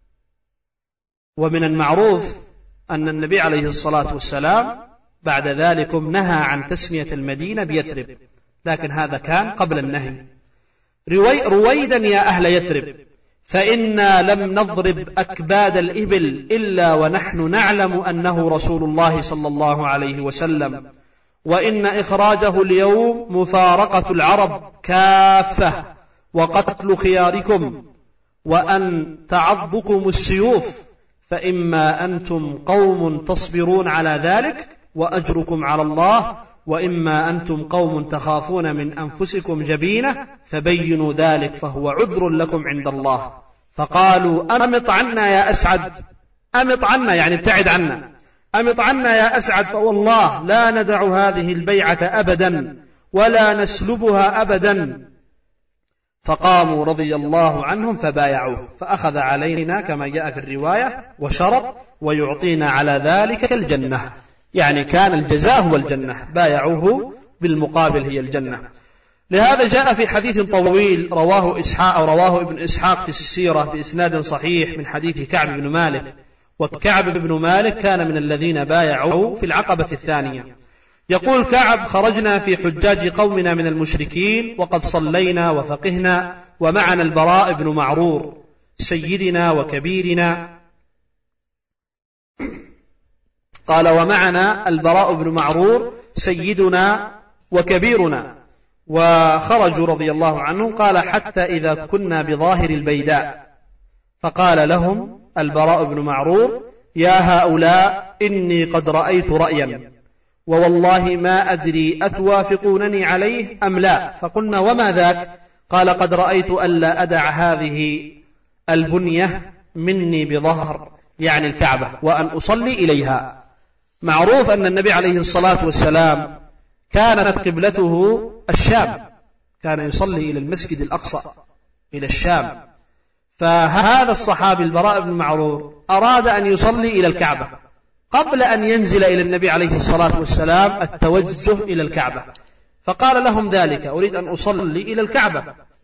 ومن المعروف أن النبي عليه الصلاة والسلام بعد ذلك نهى عن تسمية المدينة بيثرب، لكن هذا كان قبل النهي. رويدا يا أهل يثرب فإنا لم نضرب أكباد الإبل إلا ونحن نعلم أنه رسول الله صلى الله عليه وسلم، وإن إخراجه اليوم مفارقة العرب كافة وقتل خياركم وأن تعضكم السيوف، فإما أنتم قوم تصبرون على ذلك وأجركم على الله، وإما أنتم قوم تخافون من أنفسكم جبينة فبينوا ذلك فهو عذر لكم عند الله. فقالوا أمط عنا يا أسعد، أمط عنا يعني ابتعد عنا، أمط عنا يا أسعد فوالله لا ندع هذه البيعة أبدا ولا نسلبها أبدا. فقاموا رضي الله عنهم فبايعوه، فأخذ علينا كما جاء في الرواية وشرط ويعطينا على ذلك الجنة، يعني كان الجزاء هو الجنة، بايعوه بالمقابل هي الجنة. لهذا جاء في حديث طويل رواه ابن إسحاق في السيرة بإسناد صحيح من حديث كعب بن مالك، وكعب بن مالك كان من الذين بايعوا في العقبة الثانية. يقول كعب خرجنا في حجاج قومنا من المشركين وقد صلينا وفقهنا ومعنا البراء بن معرور سيدنا وكبيرنا، قال ومعنا البراء بن معرور سيدنا وكبيرنا، وخرجوا رضي الله عنهم قال حتى إذا كنا بظاهر البيداء فقال لهم البراء بن معرور يا هؤلاء إني قد رأيت رأيا ووالله ما أدري أتوافقونني عليه أم لا. فقلنا وما ذاك؟ قال قد رأيت ألا أدع هذه البنية مني بظهر يعني الكعبة وأن أصلي إليها. معروف أن النبي عليه الصلاة والسلام كانت قبلته الشام، كان يصلي إلى المسجد الأقصى إلى الشام، فهذا الصحابي البراء بن معرور أراد أن يصلي إلى الكعبة قبل أن ينزل إلى النبي عليه الصلاة والسلام التوجه إلى الكعبة، فقال لهم ذلك أريد أن أصلي إلى الكعبة.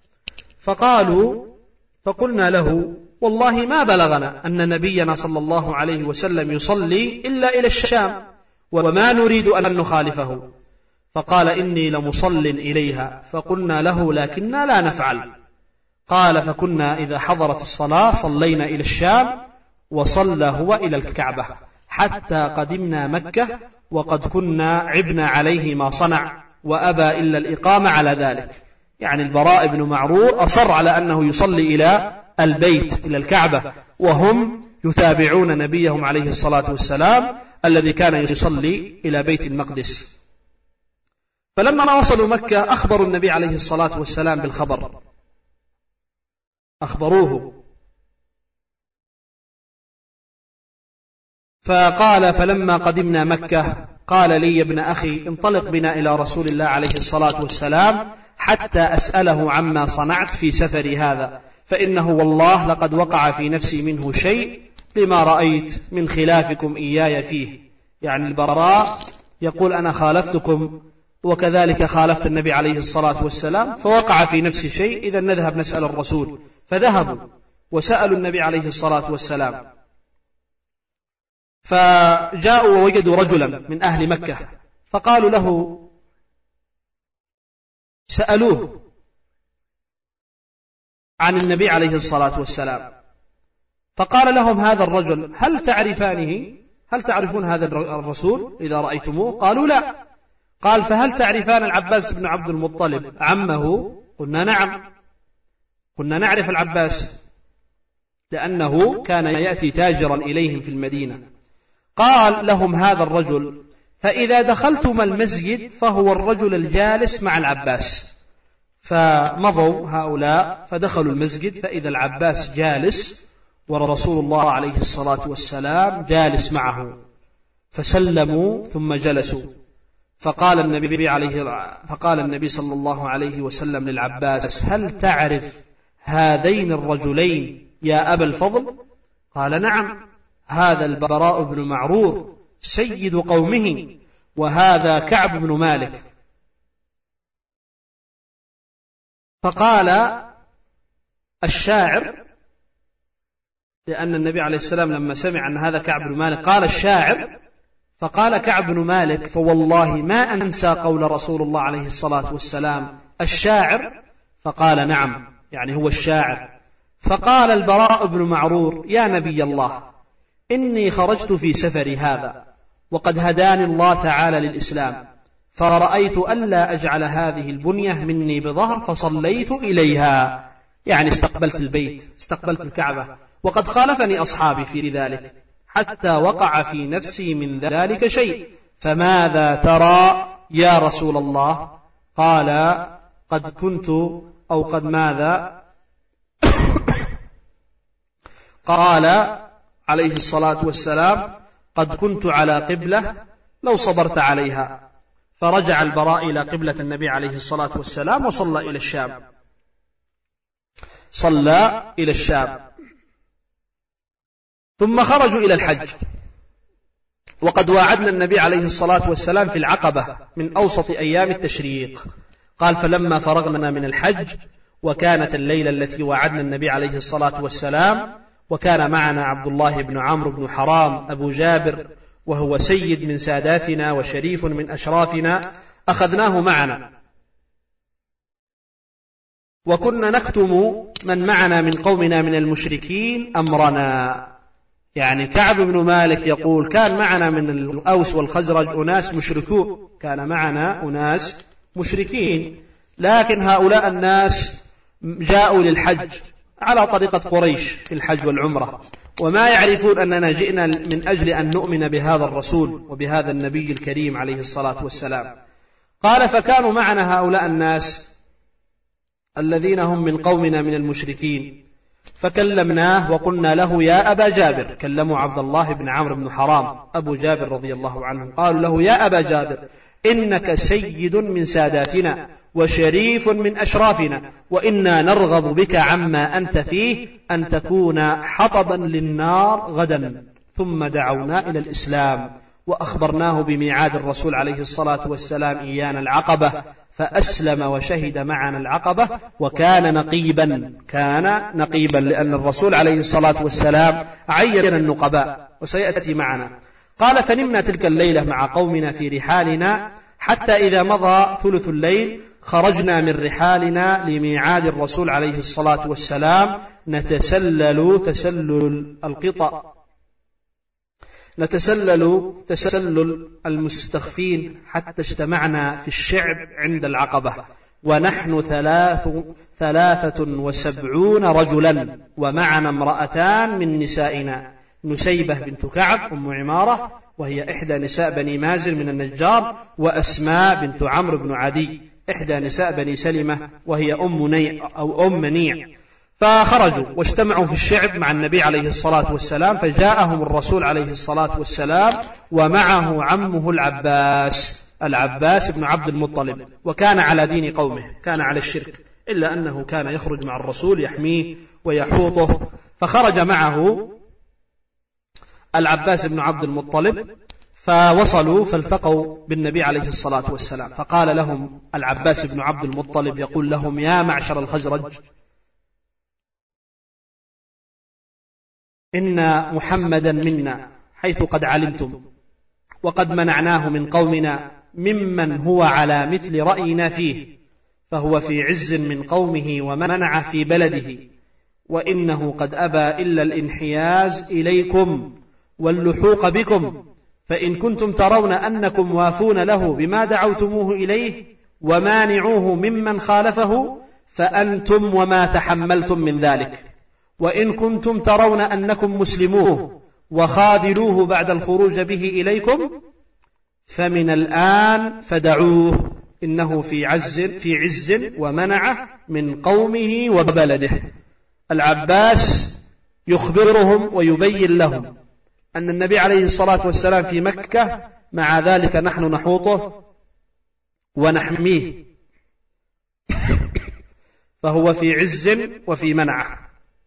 فقلنا له والله ما بلغنا أن نبينا صلى الله عليه وسلم يصلي إلا إلى الشام وما نريد أن نخالفه. فقال إني لمصل إليها. فقلنا له لكننا لا نفعل. قال فكنا إذا حضرت الصلاة صلينا إلى الشام وصلى هو إلى الكعبة حتى قدمنا مكة وقد كنا عبنا عليه ما صنع وأبى إلا الإقامة على ذلك. يعني البراء بن معرور أصر على أنه يصلي إلى البيت إلى الكعبة، وهم يتابعون نبيهم عليه الصلاة والسلام الذي كان يصلي إلى بيت المقدس. فلما وصلوا مكة أخبروا النبي عليه الصلاة والسلام بالخبر، أخبروه، فقال فلما قدمنا مكة قال لي يا ابن أخي انطلق بنا إلى رسول الله عليه الصلاة والسلام حتى أسأله عما صنعت في سفري هذا، فإنه والله لقد وقع في نفسي منه شيء لما رأيت من خلافكم إياي فيه. يعني البراء يقول أنا خالفتكم وكذلك خالفت النبي عليه الصلاة والسلام فوقع في نفسي شيء، إذا نذهب نسأل الرسول. فذهبوا وسألوا النبي عليه الصلاة والسلام، فجاءوا ووجدوا رجلا من أهل مكة فقالوا له، سألوه عن النبي عليه الصلاة والسلام، فقال لهم هذا الرجل هل تعرفانه؟ هل تعرفون هذا الرسول إذا رأيتموه؟ قالوا لا. قال: فهل تعرفان العباس بن عبد المطلب عمه؟ قلنا: نعم. كنا نعرف العباس لأنه كان يأتي تاجرا إليهم في المدينة. قال لهم هذا الرجل: فإذا دخلتم المسجد فهو الرجل الجالس مع العباس. فمضوا هؤلاء فدخلوا المسجد فإذا العباس جالس ورسول الله عليه الصلاة والسلام جالس معه، فسلموا ثم جلسوا. فقال النبي صلى الله عليه وسلم للعباس: هل تعرف هذين الرجلين يا أبا الفضل؟ قال: نعم، هذا البراء بن معرور سيد قومه، وهذا كعب بن مالك. فقال الشاعر، لأن النبي عليه السلام لما سمع أن هذا كعب بن مالك قال الشاعر، فقال كعب بن مالك: فوالله ما أنسى قول رسول الله عليه الصلاة والسلام الشاعر. فقال: نعم، يعني هو الشاعر. فقال البراء بن معرور: يا نبي الله، إني خرجت في سفري هذا وقد هداني الله تعالى للإسلام، فرأيت ألا أجعل هذه البنية مني بظهر فصليت إليها، يعني استقبلت البيت، استقبلت الكعبة، وقد خالفني أصحابي في ذلك حتى وقع في نفسي من ذلك شيء، فماذا ترى يا رسول الله؟ قال: قد كنت أو قد ماذا؟ قال عليه الصلاة والسلام: قد كنت على قبلة لو صبرت عليها. فرجع البراء إلى قبلة النبي عليه الصلاة والسلام وصلى إلى الشام. صلى إلى الشام. ثم خرجوا إلى الحج، وقد واعدنا النبي عليه الصلاة والسلام في العقبة من أوسط أيام التشريق. قال: فلما فرغنا من الحج وكانت الليلة التي واعدنا النبي عليه الصلاة والسلام، وكان معنا عبد الله بن عمرو بن حرام أبو جابر، وهو سيد من ساداتنا وشريف من أشرافنا، أخذناه معنا، وكنا نكتم من معنا من قومنا من المشركين أمرنا. يعني كعب بن مالك يقول: كان معنا من الأوس والخزرج أناس مشركون، كان معنا أناس مشركين، لكن هؤلاء الناس جاءوا للحج على طريقة قريش في الحج والعمرة، وما يعرفون أننا جئنا من أجل أن نؤمن بهذا الرسول وبهذا النبي الكريم عليه الصلاة والسلام. قال: فكانوا معنا هؤلاء الناس الذين هم من قومنا من المشركين، فكلمناه وقلنا له: يا أبا جابر. كلموا عبد الله بن عمرو بن حرام أبو جابر رضي الله عنه، قالوا له: يا أبا جابر، إنك سيد من ساداتنا وشريف من أشرافنا، وإنا نرغب بك عما أنت فيه أن تكون حطبا للنار غدا. ثم دعونا إلى الإسلام وأخبرناه بميعاد الرسول عليه الصلاة والسلام إيانا العقبة، فأسلم وشهد معنا العقبة، وكان نقيبا لأن الرسول عليه الصلاة والسلام عين النقباء، وسيأتي معنا. قال: فنمنا تلك الليلة مع قومنا في رحالنا، حتى إذا مضى ثلث الليل خرجنا من رحالنا لميعاد الرسول عليه الصلاة والسلام، نتسلل تسلل المستخفين حتى اجتمعنا في الشعب عند العقبة، ونحن 73 رجلا، ومعنا امرأتان من نسائنا، نسيبة بنت كعب أم عمارة وهي إحدى نساء بني مازن من النجار، وأسماء بنت عمرو بن عدي إحدى نساء بني سلمة وهي أم منيع. فخرجوا واجتمعوا في الشعب مع النبي عليه الصلاة والسلام، فجاءهم الرسول عليه الصلاة والسلام ومعه عمه العباس بن عبد المطلب، وكان على دين قومه، كان على الشرك، إلا أنه كان يخرج مع الرسول يحميه ويحوطه. فخرج معه العباس بن عبد المطلب، فوصلوا فالتقوا بالنبي عليه الصلاة والسلام، فقال لهم العباس بن عبد المطلب يقول لهم: يا معشر الخزرج، إن محمدا منا حيث قد علمتم، وقد منعناه من قومنا ممن هو على مثل رأينا فيه، فهو في عز من قومه ومنع في بلده، وإنه قد أبى إلا الانحياز إليكم واللحوق بكم، فإن كنتم ترون أنكم وافون له بما دعوتموه إليه ومانعوه ممن خالفه فأنتم وما تحملتم من ذلك، وإن كنتم ترون أنكم مسلموه وخاذلوه بعد الخروج به إليكم فمن الآن فدعوه، إنه في عز ومنعه من قومه وبلده. العباس يخبرهم ويبين لهم أن النبي عليه الصلاة والسلام في مكة، مع ذلك نحن نحوطه ونحميه، فهو في عز وفي منعه،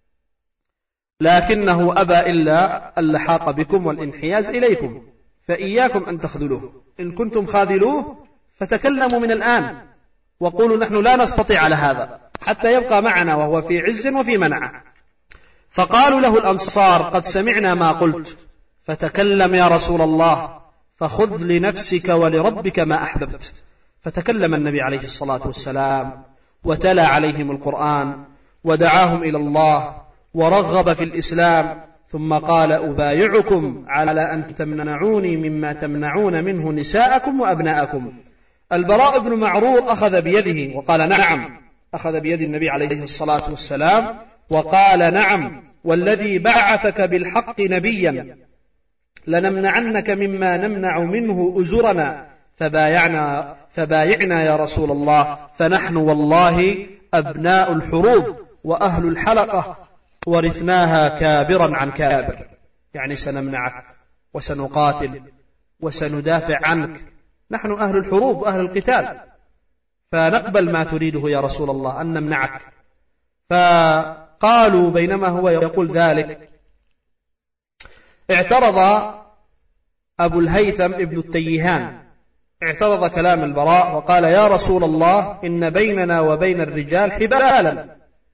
لكنه أبى إلا اللحاق بكم والانحياز إليكم، فإياكم أن تخذلوه. إن كنتم خاذلوه فتكلموا من الآن وقولوا نحن لا نستطيع على هذا حتى يبقى معنا وهو في عز وفي منعه. فقالوا له الأنصار قد سمعنا ما قلت، فتكلم يا رسول الله، فخذ لنفسك ولربك ما أحببت. فتكلم النبي عليه الصلاة والسلام وتلا عليهم القرآن ودعاهم إلى الله ورغب في الإسلام، ثم قال أبايعكم على أن تمنعوني مما تمنعون منه نساءكم وأبناءكم. البراء بن معرور أخذ بيده وقال نعم، أخذ بيد النبي عليه الصلاة والسلام وقال نعم والذي بعثك بالحق نبيا لنمنعنك مما نمنع منه أزرنا، فبايعنا يا رسول الله، فنحن والله أبناء الحروب وأهل الحلقة ورثناها كابرا عن كابر، يعني سنمنعك وسنقاتل وسندافع عنك، نحن أهل الحروب وأهل القتال، فنقبل ما تريده يا رسول الله أن نمنعك. فقالوا بينما هو يقول ذلك اعترض أبو الهيثم ابن التيهان، اعترض كلام البراء وقال يا رسول الله إن بيننا وبين الرجال حبالا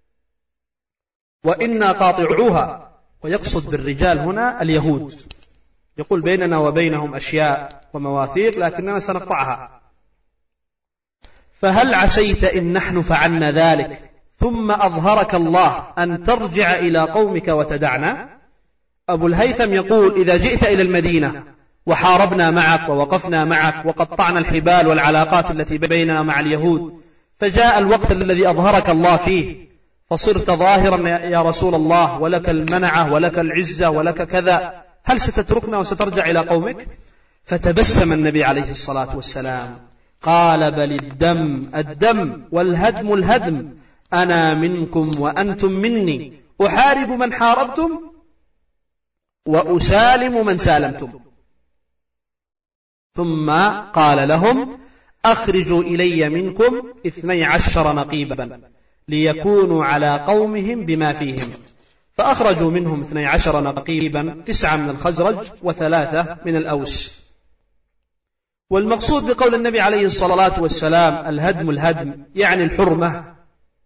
وإنا قاطعوها، ويقصد بالرجال هنا اليهود، يقول بيننا وبينهم أشياء ومواثيق لكننا سنقطعها، فهل عسيت إن نحن فعلنا ذلك ثم أظهرك الله أن ترجع إلى قومك وتدعنا؟ أبو الهيثم يقول إذا جئت إلى المدينة وحاربنا معك ووقفنا معك وقطعنا الحبال والعلاقات التي بيننا مع اليهود، فجاء الوقت الذي أظهرك الله فيه فصرت ظاهرا يا رسول الله ولك المنعة ولك العزة ولك كذا، هل ستتركنا وسترجع إلى قومك؟ فتبسم النبي عليه الصلاة والسلام قال بل الدم والهدم الهدم، أنا منكم وأنتم مني، أحارب من حاربتم وأسالم من سالمتم. ثم قال لهم أخرجوا إلي منكم 12 نقيبا ليكونوا على قومهم بما فيهم، فأخرجوا منهم 12 نقيبا، 9 من الخزرج و3 من الأوس. والمقصود بقول النبي عليه الصلاة والسلام الهدم الهدم يعني الحرمة،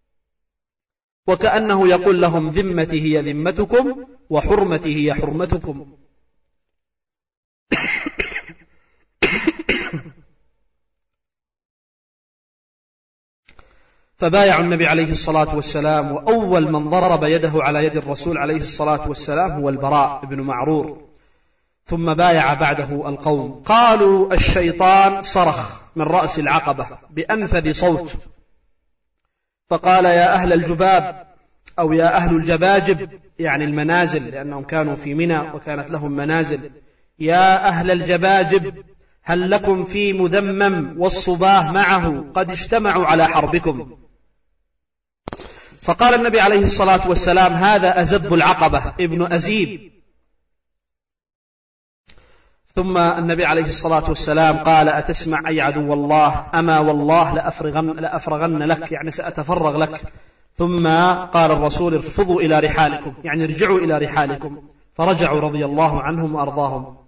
وكأنه يقول لهم ذمتي هي ذمتكم وحرمتي هي حرمتكم. فبايعوا النبي عليه الصلاة والسلام، وأول من ضرب يده على يد الرسول عليه الصلاة والسلام هو البراء بن معرور، ثم بايع بعده القوم. قالوا الشيطان صرخ من رأس العقبة بأنفذ صوت فقال يا أهل الجباب أو يا أهل الجباجب، يعني المنازل لأنهم كانوا في منى وكانت لهم منازل، يا أهل الجباجب هل لكم في مذمم والصباه معه قد اجتمعوا على حربكم؟ فقال النبي عليه الصلاة والسلام هذا أزب العقبة ابن أزيب. ثم النبي عليه الصلاة والسلام قال أتسمع أي عدو الله أما والله لأفرغن لك، يعني سأتفرغ لك. ثم قال الرسول ارفضوا إلى رحالكم، يعني ارجعوا إلى رحالكم، فرجعوا رضي الله عنهم وأرضاهم.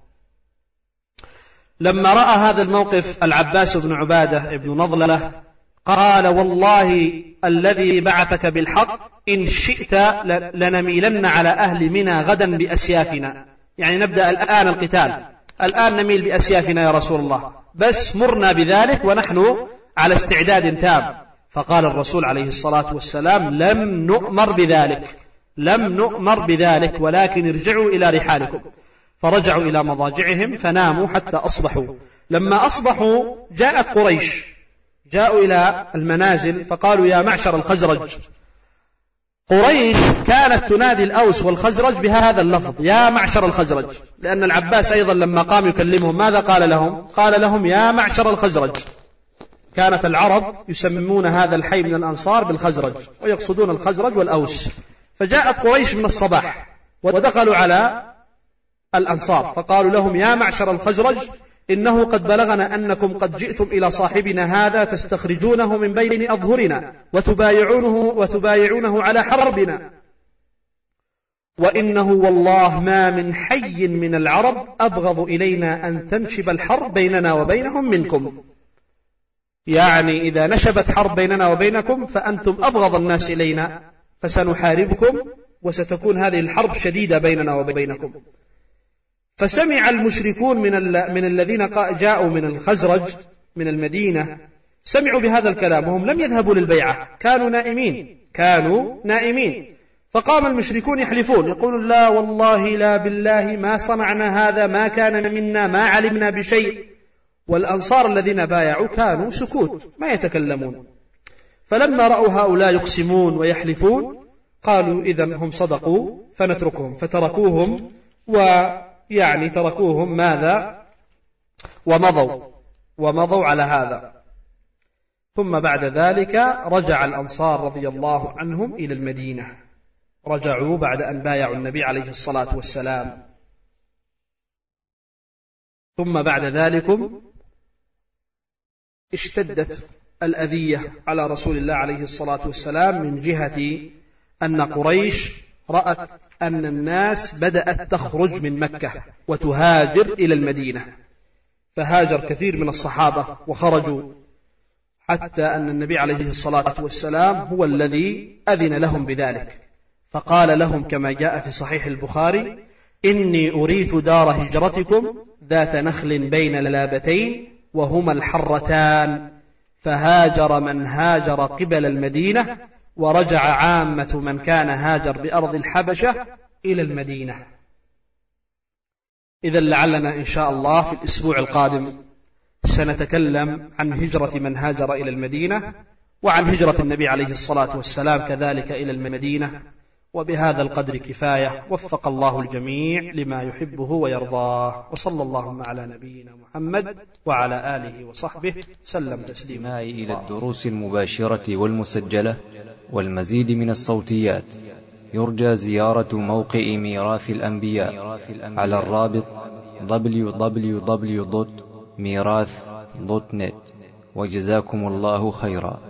لما رأى هذا الموقف العباس بن عبادة ابن نضلة قال والله الذي بعثك بالحق إن شئت لنميلن على أهل منى غدا بأسيافنا، يعني نبدأ الآن القتال، الآن نميل بأسيافنا يا رسول الله، بس مرنا بذلك ونحن على استعداد تام. فقال الرسول عليه الصلاة والسلام لم نؤمر بذلك ولكن ارجعوا إلى رحالكم. فرجعوا إلى مضاجعهم فناموا حتى أصبحوا. لما أصبحوا جاءت قريش، جاءوا إلى المنازل فقالوا يا معشر الخزرج. قريش كانت تنادي الأوس والخزرج بهذا اللفظ يا معشر الخزرج، لأن العباس أيضا لما قام يكلمهم ماذا قال لهم؟ قال لهم يا معشر الخزرج. كانت العرب يسمون هذا الحي من الأنصار بالخزرج ويقصدون الخزرج والأوس. فجاءت قريش من الصباح ودخلوا على الأنصار فقالوا لهم يا معشر الخزرج إنه قد بلغنا أنكم قد جئتم إلى صاحبنا هذا تستخرجونه من بين أظهرنا وتبايعونه على حربنا، وإنه والله ما من حي من العرب أبغض إلينا أن تنشب الحرب بيننا وبينهم منكم. يعني إذا نشبت حرب بيننا وبينكم فأنتم أبغض الناس إلينا، فسنحاربكم وستكون هذه الحرب شديدة بيننا وبينكم. فسمع المشركون من الذين جاءوا من الخزرج من المدينة، سمعوا بهذا الكلام وهم لم يذهبوا للبيعة، كانوا نائمين. فقام المشركون يحلفون يقولون لا والله لا بالله ما صنعنا هذا، ما كان منا، ما علمنا بشيء. والأنصار الذين بايعوا كانوا سكوت ما يتكلمون. فلما رأوا هؤلاء يقسمون ويحلفون قالوا إذن هم صدقوا فنتركهم، فتركوهم تركوهم ماذا ومضوا على هذا. ثم بعد ذلك رجع الأنصار رضي الله عنهم إلى المدينة، رجعوا بعد أن بايعوا النبي عليه الصلاة والسلام. ثم بعد ذلك اشتدت الأذية على رسول الله عليه الصلاة والسلام من جهة أن قريش رأت أن الناس بدأت تخرج من مكة وتهاجر إلى المدينة، فهاجر كثير من الصحابة وخرجوا، حتى أن النبي عليه الصلاة والسلام هو الذي أذن لهم بذلك، فقال لهم كما جاء في صحيح البخاري إني أريت دار هجرتكم ذات نخل بين لابتين وهما الحرتان، فهاجر من هاجر قبل المدينة ورجع عامة من كان هاجر بأرض الحبشة إلى المدينة. إذن لعلنا إن شاء الله في الأسبوع القادم سنتكلم عن هجرة من هاجر إلى المدينة وعن هجرة النبي عليه الصلاة والسلام كذلك إلى المدينة. وبهذا القدر كفاية، وفق الله الجميع لما يحبه ويرضاه، وصلى اللهم على نبينا محمد وعلى آله وصحبه سلم تسليما. إلى الدروس المباشرة والمسجلة والمزيد من الصوتيات يرجى زيارة موقع ميراث الأنبياء على الرابط www.mirath.net. وجزاكم الله خيرا.